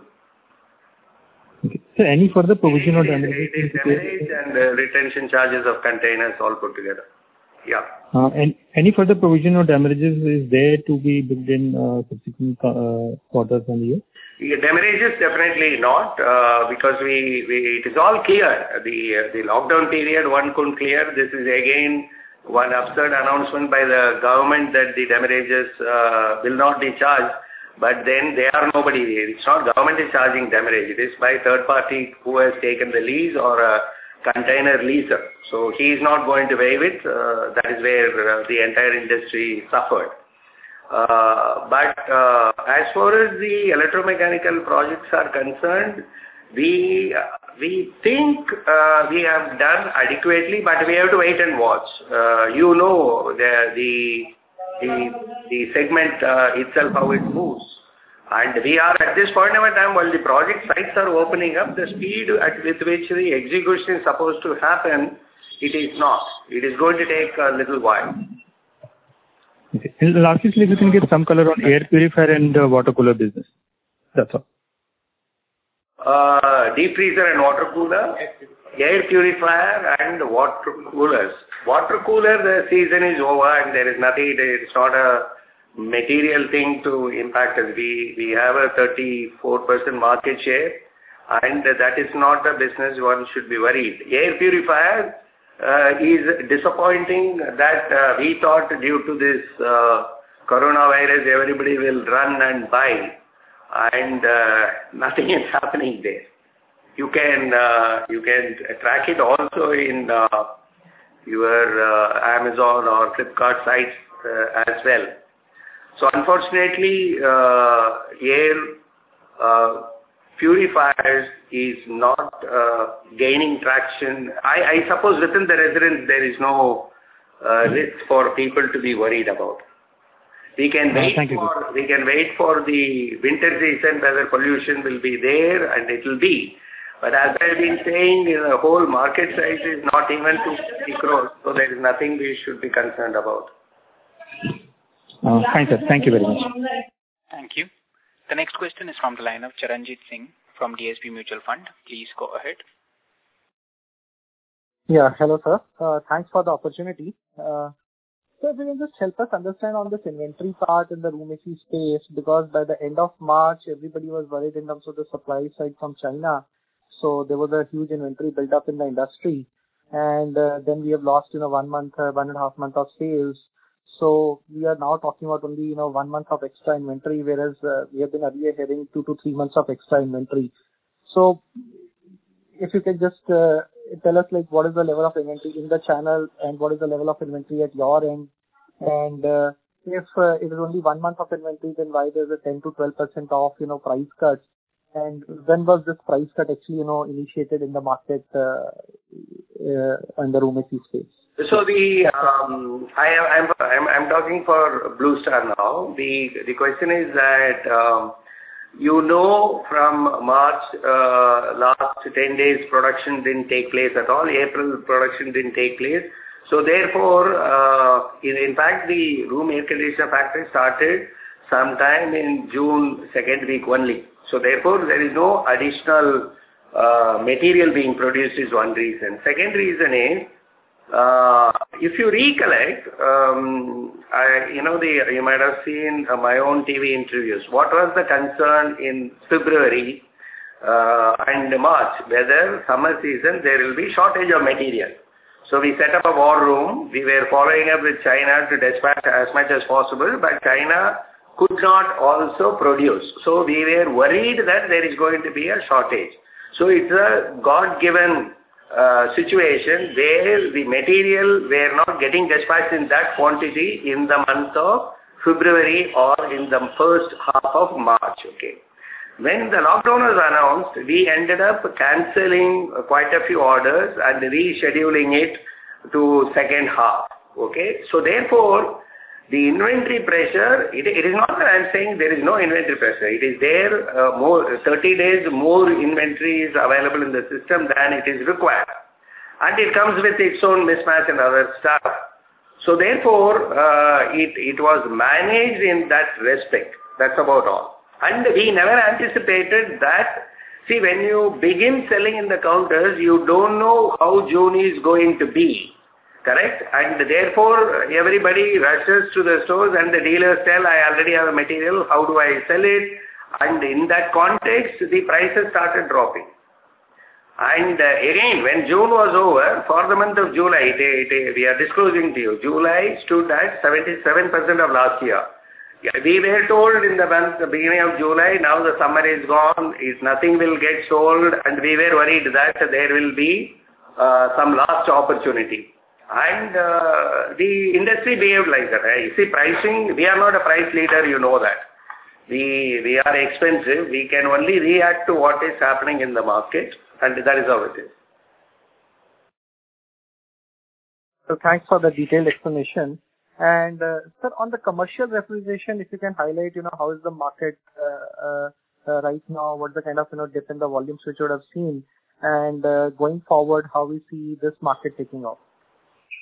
Okay. So any further provision or damage? It is demurrage and uh, retention charges of containers all put together. Yeah. Uh, and any further provision or damages is there to be booked in uh, subsequent uh, quarters and years? Yeah, damages definitely not uh, because we, we it is all clear. The uh, the lockdown period one couldn't clear. This is again one absurd announcement by the government that the damages uh, will not be charged. But then they are nobody. It's not government is charging demurrage. It is by third party who has taken the lease or a container leaser. So he is not going to waive it. Uh, that is where uh, the entire industry suffered. Uh, but uh, as far as the electromechanical projects are concerned, we we think uh, we have done adequately, but we have to wait and watch. Uh, you know the the the, the segment uh, itself, how it moves. And we are at this point of time, while the project sites are opening up, the speed at with which the execution is supposed to happen, it is not. It is going to take a little while. Okay. And lastly, if you can give some color on air purifier and uh, water cooler business. That's all. Uh, deep freezer and water cooler, air purifier and water coolers. Water cooler, the season is over and there is nothing, it's not a material thing to impact us. We, we have a thirty-four percent market share and that is not a business one should be worried. Air purifier uh, is disappointing that uh, we thought due to this uh, coronavirus everybody will run and buy. And uh, nothing is happening there. You can uh, you can track it also in uh, your uh, Amazon or Flipkart sites uh, as well. So unfortunately, uh, air uh, purifiers is not uh, gaining traction. I, I suppose within the residence there is no uh, risk for people to be worried about. We can wait uh, for we can wait for the winter season whether pollution will be there and it will be. But as I've been saying, the whole market size is not even two hundred fifty crores, so there is nothing we should be concerned about. Uh, fine, sir. Thank you very much. Thank you. The next question is from the line of Charanjit Singh from D S P Mutual Fund. Please go ahead. Yeah, hello, sir. Uh, thanks for the opportunity. Uh, So if you can just help us understand on this inventory part in the room A C space, because by the end of March, everybody was worried in terms of the supply side from China. So there was a huge inventory build up in the industry. And uh, then we have lost, you know, one month, uh, one and a half month of sales. So we are now talking about only, you know, one month of extra inventory, whereas uh, we have been earlier having two to three months of extra inventory. So if you can just uh, tell us, like, what is the level of inventory in the channel and what is the level of inventory at your end? And uh, if uh, it is only one month of inventory, then why there's a ten to twelve percent off, you know, price cuts? And when was this price cut actually, you know, initiated in the market uh, uh, in the room A C space? So the um, I am I'm, I'm I'm talking for Blue Star now. The the question is that um, you know from March uh, last ten days production didn't take place at all. April production didn't take place. So therefore, uh, in, in fact, the room air conditioner factory started sometime in June second week only. So therefore, there is no additional uh, material being produced is one reason. Second reason is, uh, if you recollect, um, I, you know, the, you might have seen uh, my own T V interviews. What was the concern in February uh, and March? Whether summer season there will be shortage of material. So we set up a war room. We were following up with China to dispatch as much as possible, but China could not also produce. So we were worried that there is going to be a shortage. So it's a God-given uh, situation where the material were not getting dispatched in that quantity in the month of February or in the first half of March. Okay. When the lockdown was announced, we ended up cancelling quite a few orders and rescheduling it to second half. Okay. So therefore, the inventory pressure, it, it is not that I am saying there is no inventory pressure. It is there, uh, more thirty days more inventory is available in the system than it is required. And it comes with its own mismatch and other stuff. So therefore, uh, it, it was managed in that respect. That's about all. And we never anticipated that. See, when you begin selling in the counters, you don't know how June is going to be. Correct? And therefore, everybody rushes to the stores and the dealers tell, I already have a material, how do I sell it? And in that context, the prices started dropping. And uh, again, when June was over, for the month of July, they, they, we are disclosing to you, July stood at seventy-seven percent of last year. Yeah, we were told in the month, the beginning of July, now the summer is gone, if nothing will get sold, and we were worried that there will be uh, some lost opportunity. And uh, the industry behaved like that. Right? You see, pricing, we are not a price leader, you know that. We, we are expensive. We can only react to what is happening in the market, and that is how it is. So thanks for the detailed explanation. And uh, sir, on the commercial refrigeration, if you can highlight, you know, how is the market uh, uh, uh, right now? What's the kind of, you know, dip in the volumes which you would have seen? And uh, going forward, how we see this market taking off?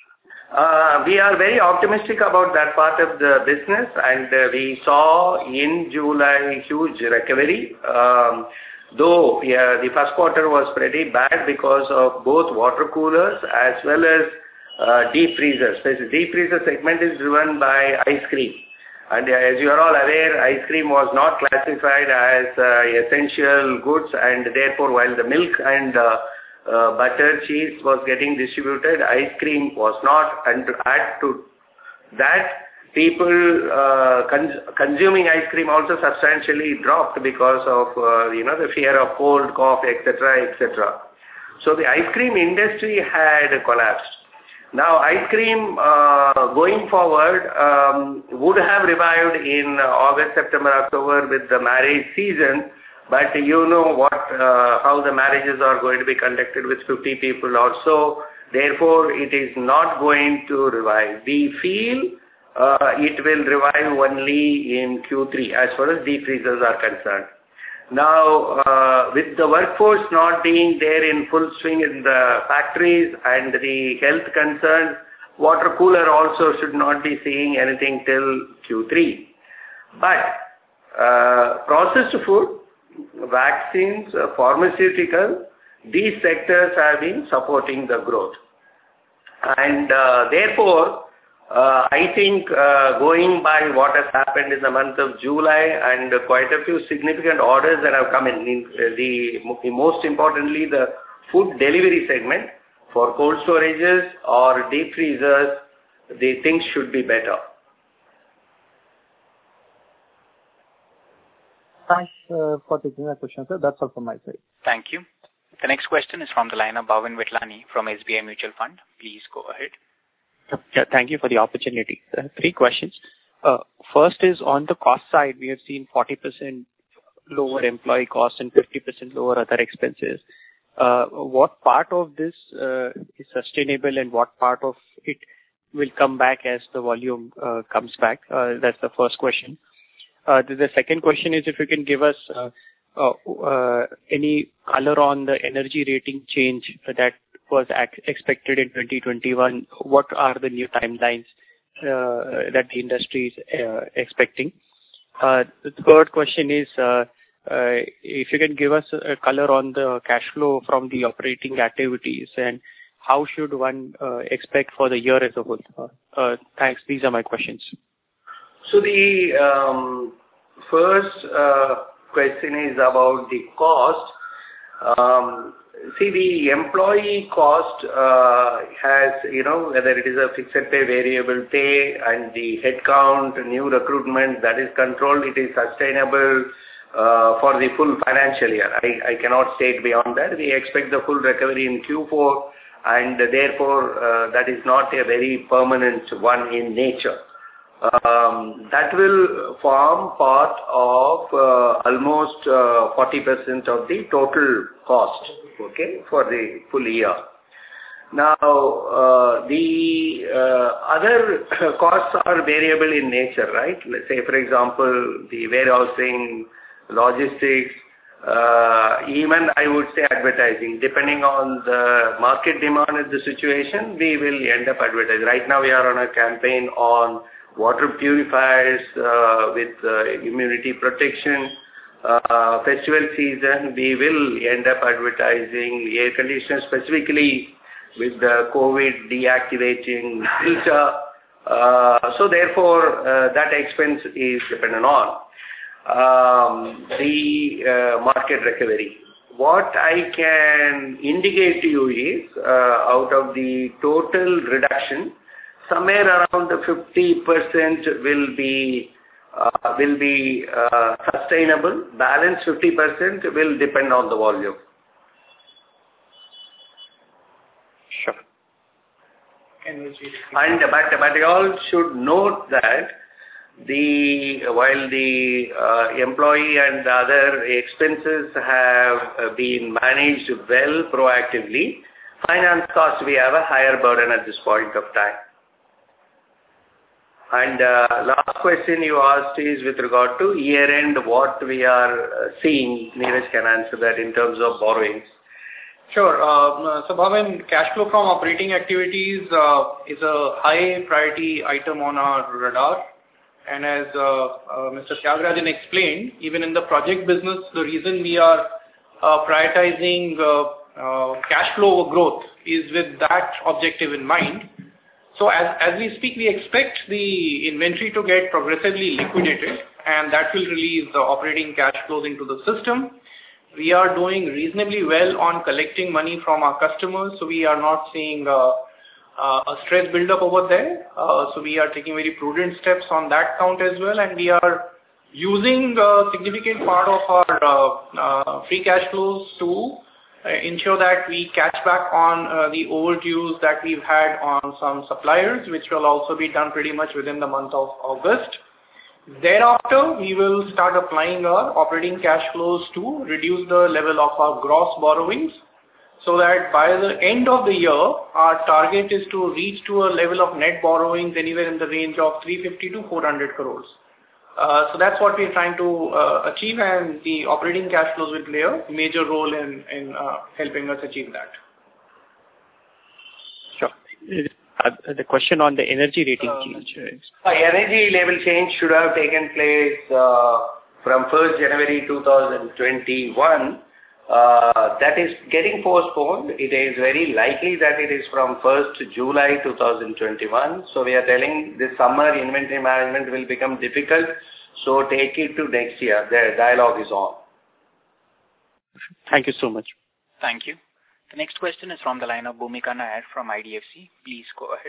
Uh, we are very optimistic about that part of the business, and uh, we saw in July huge recovery. Um, though yeah, the first quarter was pretty bad because of both water coolers as well as uh, deep freezers. The deep freezer segment is driven by ice cream. And uh, as you are all aware, ice cream was not classified as uh, essential goods, and therefore while the milk and uh, Uh, butter, cheese was getting distributed, ice cream was not, and to add to that, people uh, cons- consuming ice cream also substantially dropped because of, uh, you know, the fear of cold, cough, et cetera, et cetera. So the ice cream industry had collapsed. Now, ice cream uh, going forward um, would have revived in August, September, October with the marriage season. But you know what, uh, how the marriages are going to be conducted with fifty people or so. Therefore, it is not going to revive. We feel uh, it will revive only in Q three as far as deep freezers are concerned. Now, uh, with the workforce not being there in full swing in the factories and the health concerns, water cooler also should not be seeing anything till Q three. But uh, processed food, vaccines, uh, pharmaceutical, these sectors have been supporting the growth. And uh, therefore, uh, I think uh, going by what has happened in the month of July and uh, quite a few significant orders that have come in, in uh, the, the most importantly, the food delivery segment for cold storages or deep freezers, the things should be better. Thanks uh, for taking my question, sir. That's all from my side. Thank you. The next question is from the line of Bhavin Vitlani from S B I Mutual Fund. Please go ahead. Yeah, thank you for the opportunity. Uh, three questions. Uh, first is on the cost side, we have seen forty percent lower employee costs and fifty percent lower other expenses. Uh, what part of this uh, is sustainable and what part of it will come back as the volume uh, comes back? Uh, that's the first question. Uh, the, the second question is if you can give us uh, uh, uh, any color on the energy rating change that was ac- expected in twenty twenty-one. What are the new timelines uh, that the industry is uh, expecting? Uh, the third question is uh, uh, if you can give us a color on the cash flow from the operating activities and how should one uh, expect for the year as a whole? Uh, uh, thanks. These are my questions. So the um, first uh, question is about the cost. Um, see, the employee cost uh, has, you know, whether it is a fixed pay, variable pay, and the headcount, new recruitment, that is controlled, it is sustainable uh, for the full financial year. I, I cannot state beyond that. We expect the full recovery in Q four, and therefore uh, that is not a very permanent one in nature. Um, that will form part of uh, almost uh, forty percent of the total cost, okay, for the full year. Now, uh, the uh, other costs are variable in nature, right? Let's say, for example, the warehousing, logistics, uh, even I would say advertising. Depending on the market demand and the situation, we will end up advertising. Right now, we are on a campaign on water purifiers uh, with uh, immunity protection. Uh, festival season, we will end up advertising air conditioners, specifically with the COVID deactivating filter. Uh, so therefore, uh, that expense is dependent on um, the uh, market recovery. What I can indicate to you is, uh, out of the total reduction, somewhere around the fifty percent will be uh, will be uh, sustainable. Balance fifty percent will depend on the volume. Sure. And but but you all should note that the while the uh, employee and the other expenses have uh, been managed well proactively, finance costs we have a higher burden at this point of time. And uh, last question you asked is with regard to year-end, what we are uh, seeing. Neeraj can answer that in terms of borrowings. Sure. Uh, so, Bhavin, cash flow from operating activities uh, is a high priority item on our radar. And as uh, uh, Mister Tyagarajan explained, even in the project business, the reason we are uh, prioritizing uh, uh, cash flow over growth is with that objective in mind. So as, as we speak, we expect the inventory to get progressively liquidated, and that will release the operating cash flows into the system. We are doing reasonably well on collecting money from our customers, so we are not seeing uh, uh, a stress build-up over there. Uh, so we are taking very prudent steps on that count as well, and we are using a significant part of our uh, uh, free cash flows to uh, ensure that we catch back on uh, the overdues that we've had on some suppliers, which will also be done pretty much within the month of August. Thereafter, we will start applying our operating cash flows to reduce the level of our gross borrowings, so that by the end of the year, our target is to reach to a level of net borrowings anywhere in the range of three fifty to four hundred crores. Uh, so that's what we're trying to uh, achieve, and the operating cash flows will play a major role in, in uh, helping us achieve that. Sure. Uh, the question on the energy rating um, change. Uh, energy label change should have taken place uh, from first January two thousand twenty-one. Uh, that is getting postponed. It is very likely that it is from first July two thousand twenty-one. So we are telling this summer inventory management will become difficult. So take it to next year. The dialogue is on. Thank you so much. Thank you. The next question is from the line of Bhumika Nair from I D F C. Please go ahead.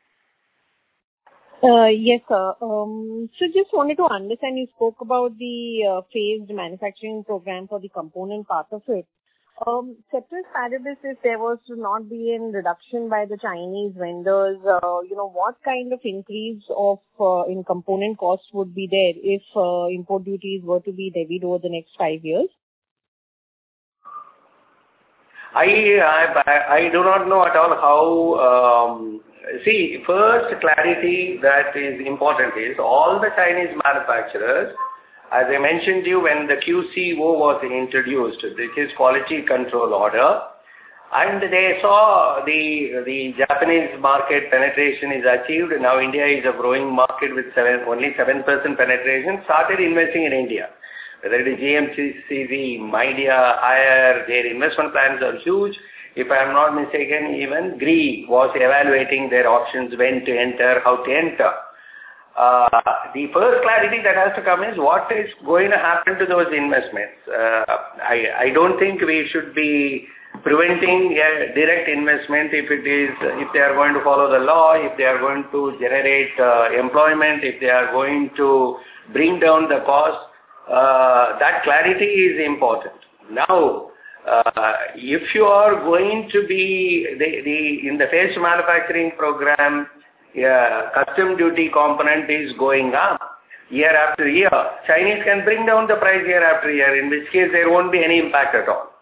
Uh, yes, sir. Um, so just wanted to understand, you spoke about the uh, phased manufacturing program for the component part of it. Um, ceteris paribus, if there was to not be in reduction by the Chinese vendors, uh, you know, what kind of increase of uh, in component costs would be there if uh, import duties were to be levied over the next five years? I, I, I do not know at all how, um, see, first clarity that is important is all the Chinese manufacturers, as I mentioned to you when the Q C O was introduced, this is quality control order, and they saw the, the Japanese market penetration is achieved. Now India is a growing market with seven, only seven percent penetration, started investing in India. Whether it is G M C C V, Midea, Haier, their investment plans are huge. If I am not mistaken, even G R E was evaluating their options, when to enter, how to enter. Uh, the first clarity that has to come is what is going to happen to those investments. Uh, I, I don't think we should be preventing a direct investment if it is, if they are going to follow the law, if they are going to generate uh, employment, if they are going to bring down the cost. Uh, that clarity is important. Now, uh, if you are going to be the, the in the phased manufacturing program, yeah, custom duty component is going up year after year. Chinese can bring down the price year after year, in which case there won't be any impact at all.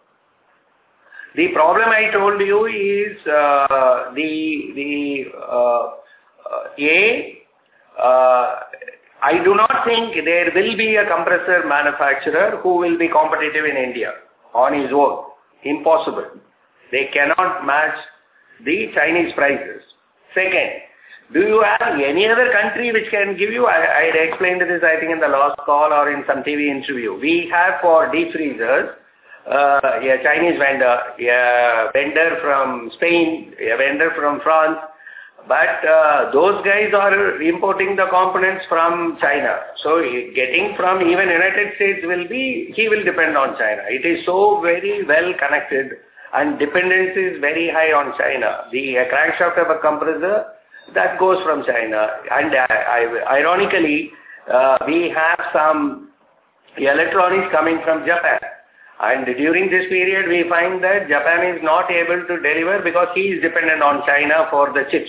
The problem I told you is uh, the the uh, uh, a. Uh, I do not think there will be a compressor manufacturer who will be competitive in India on his own. Impossible. They cannot match the Chinese prices. Second, do you have any other country which can give you, I, I explained this I think in the last call or in some T V interview. We have for deep freezers, uh, a Chinese vendor, a vendor from Spain, a vendor from France, but uh, those guys are importing the components from China. So getting from even United States will be, he will depend on China. It is so very well connected and dependence is very high on China. The uh, crankshaft of a compressor, that goes from China. And uh, I, ironically, uh, we have some electronics coming from Japan. And during this period, we find that Japan is not able to deliver because he is dependent on China for the chips.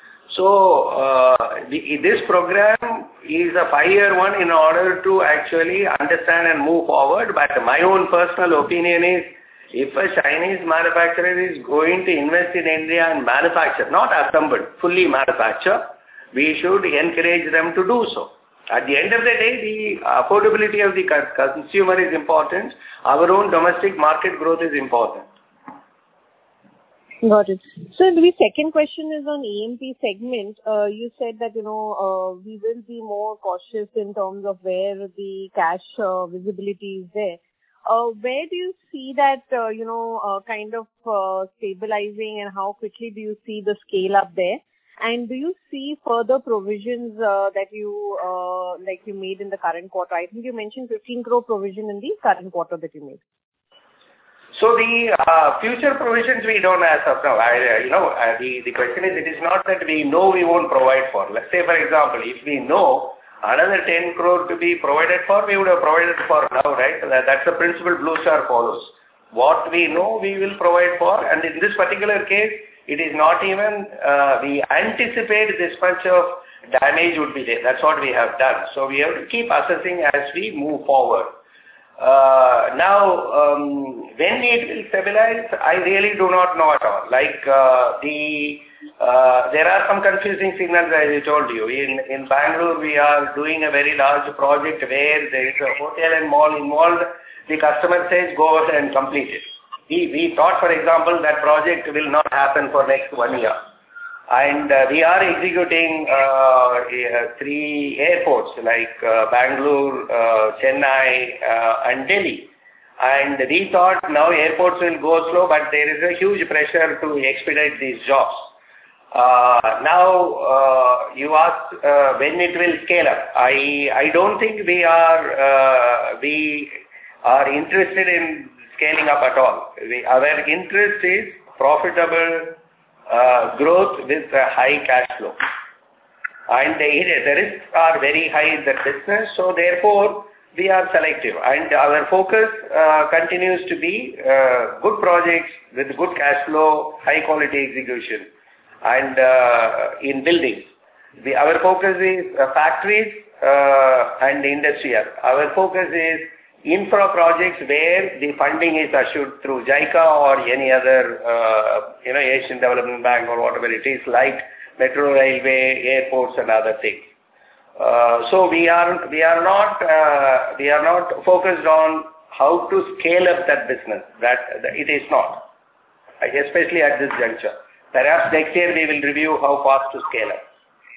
So, uh, the, this program is a five-year one in order to actually understand and move forward. But my own personal opinion is, if a Chinese manufacturer is going to invest in India and manufacture, not assemble, fully manufacture, we should encourage them to do so. At the end of the day, the affordability of the consumer is important. Our own domestic market growth is important. Got it. So the second question is on E M P segment. Uh, you said that, you know, uh, we will be more cautious in terms of where the cash uh, visibility is there. Uh, where do you see that, uh, you know, uh, kind of uh, stabilizing, and how quickly do you see the scale up there? And do you see further provisions uh, that you, uh, like you made in the current quarter? I think you mentioned fifteen crore provision in the current quarter that you made. So the uh, future provisions we don't as of now. I, uh, you know, uh, the, the question is, it is not that we know we won't provide for. Let's say, for example, if we know another ten crore to be provided for, we would have provided for now, right? That, that's the principle Blue Star follows. What we know, we will provide for. And in this particular case, it is not even, uh, we anticipate this much of damage would be there. That's what we have done. So we have to keep assessing as we move forward. Uh, now, um, when it will stabilize, I really do not know at all. Like uh, the, uh, there are some confusing signals, as I told you. In in Bangalore, we are doing a very large project where there is a hotel and mall involved. The customer says, go ahead and complete it. We we thought, for example, that project will not happen for next one year. And uh, we are executing uh, uh, three airports like uh, Bangalore, uh, Chennai, uh, and Delhi. And we thought now airports will go slow, but there is a huge pressure to expedite these jobs. Uh, now, uh, you asked uh, when it will scale up. I I don't think we are uh, we are interested in scaling up at all. We, our interest is profitable Uh, growth with a high cash flow. And the, the risks are very high in that business, so therefore we are selective. And our focus uh, continues to be uh, good projects with good cash flow, high quality execution, and uh, in buildings. The, our focus is uh, factories uh, and industrial. Our focus is infra projects where the funding is assured through JICA or any other, uh, you know, Asian Development Bank or whatever it is, like metro railway, airports, and other things. Uh, so we are we are not uh, we are not focused on how to scale up that business. That, that it is not, especially at this juncture. Perhaps next year we will review how fast to scale up.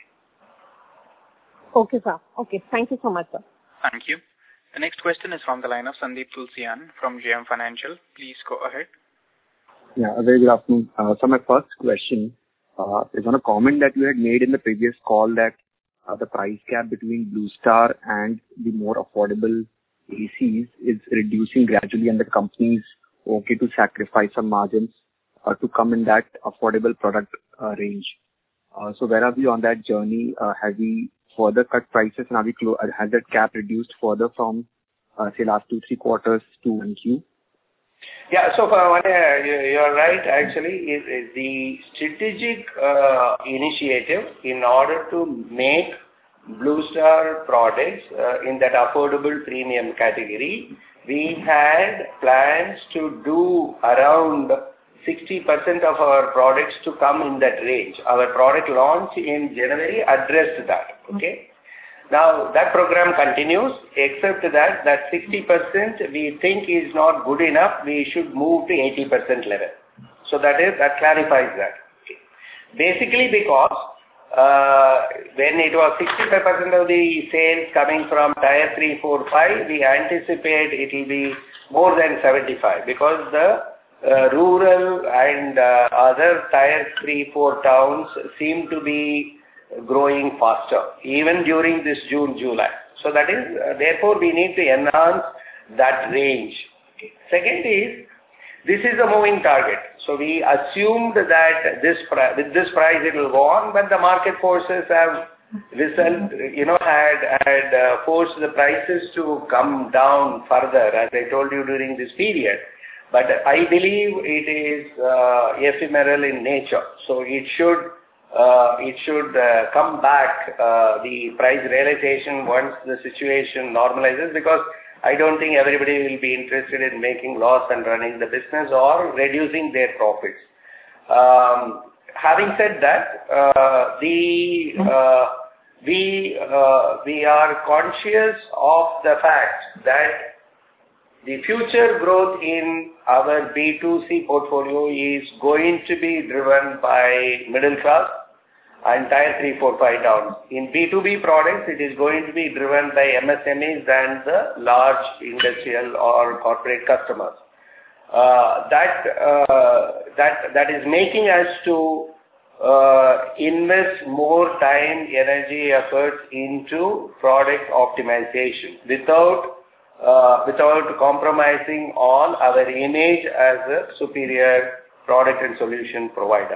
Okay, sir. Okay, thank you so much, sir. Thank you. The next question is from the line of Sandeep Tulsian from J M Financial. Please go ahead. Yeah, a very good afternoon. Uh, so my first question uh, is on a comment that you had made in the previous call that uh, the price gap between Blue Star and the more affordable A Cs is reducing gradually, and the company is okay to sacrifice some margins uh, to come in that affordable product uh, range. Uh, so where are we on that journey? Uh, have we further cut prices, and are we clo- has that gap reduced further from uh, say last two three quarters to one Q? Yeah, so for one, uh, you are right. Actually, is, is the strategic uh, initiative in order to make Blue Star products uh, in that affordable premium category. We had plans to do around sixty percent of our products to come in that range. Our product launch in January addressed that. Okay. Now that program continues, except that that sixty percent we think is not good enough. We should move to eighty percent level. So that is that clarifies that. Okay. Basically, because uh, when it was sixty-five percent of the sales coming from tier three, four, five, we anticipate it will be more than seventy-five because the Uh, rural and uh, other tier three, four towns seem to be growing faster, even during this June, July. So that is, uh, therefore, we need to enhance that range. Okay. Second is, this is a moving target. So we assumed that this with this price it will go on, but the market forces have result, you know, had had uh, forced the prices to come down further, as I told you during this period. But I believe it is uh, ephemeral in nature, so it should uh, it should uh, come back uh, the price realization once the situation normalizes. Because I don't think everybody will be interested in making loss and running the business or reducing their profits. Um, having said that, uh, the uh, we uh, we are conscious of the fact that the future growth in our B two C portfolio is going to be driven by middle class and tier three, four, five down. In B two B products, it is going to be driven by M S M Es and the large industrial or corporate customers. Uh, that, uh, that, that is making us to uh, invest more time, energy, efforts into product optimization without uh, without compromising on our image as a superior product and solution provider.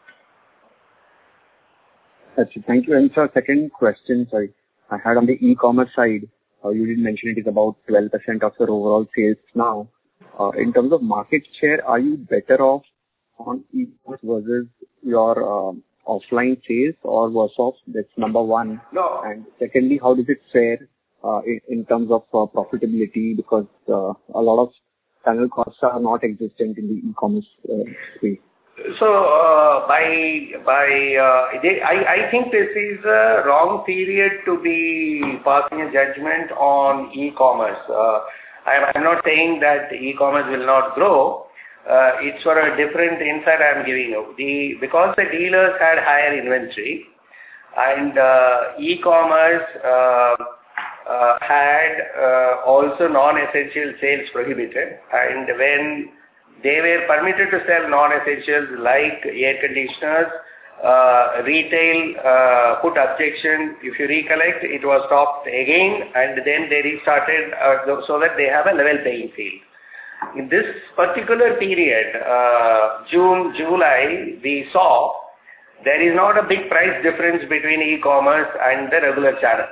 That's it. Thank you. And sir, second question, sorry, I had on the e-commerce side, uh, you did mention it is about twelve percent of your overall sales now. Uh, in terms of market share, are you better off on e-commerce versus your um, offline sales or worse off? That's number one. No. And secondly, how does it fare uh, in, in terms of uh, profitability? Because uh, a lot of channel costs are not existent in the e-commerce uh, space. So, uh, by, by, uh, they, I, I think this is a wrong period to be passing a judgment on e-commerce. Uh, I, I'm not saying that e-commerce will not grow. Uh, it's for a different insight I'm giving you. The, because the dealers had higher inventory and uh, e-commerce uh, uh, had uh, also non-essential sales prohibited, and when they were permitted to sell non-essentials like air conditioners, uh, retail uh, put objection. If you recollect, it was stopped again and then they restarted uh, so that they have a level playing field. In this particular period, uh, June, July, we saw there is not a big price difference between e-commerce and the regular channel.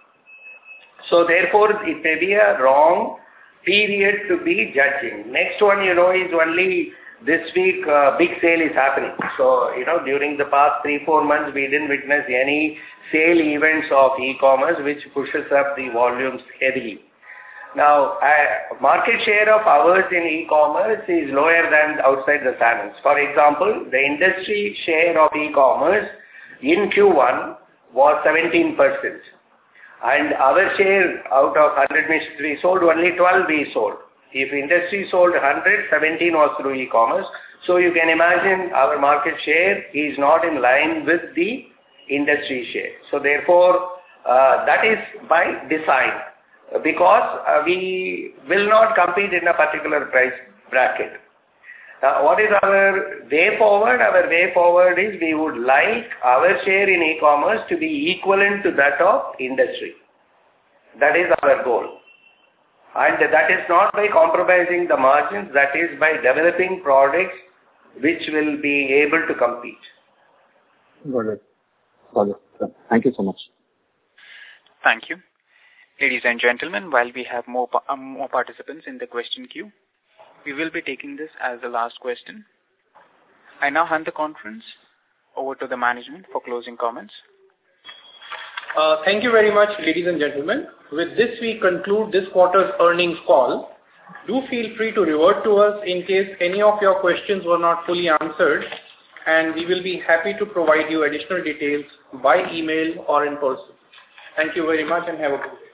So therefore, it may be a wrong period to be judging. Next one, you know, is only this week uh, big sale is happening. So, you know, during the past three, four months, we didn't witness any sale events of e-commerce which pushes up the volumes heavily. Now, uh, market share of ours in e-commerce is lower than outside the channels. For example, the industry share of e-commerce in Q one was seventeen percent. And our share out of one hundred machines we sold, only twelve we sold. If industry sold one hundred, seventeen was through e-commerce. So you can imagine our market share is not in line with the industry share. So therefore, uh, that is by design, because uh, we will not compete in a particular price bracket. Now, what is our way forward? Our way forward is we would like our share in e-commerce to be equivalent to that of industry. That is our goal. And that is not by compromising the margins, that is by developing products which will be able to compete. Got it. Got it. Thank you so much. Thank you. Ladies and gentlemen, while we have more, uh, more participants in the question queue, we will be taking this as the last question. I now hand the conference over to the management for closing comments. Uh, thank you very much, ladies and gentlemen. With this, we conclude this quarter's earnings call. Do feel free to revert to us in case any of your questions were not fully answered, and we will be happy to provide you additional details by email or in person. Thank you very much and have a good day.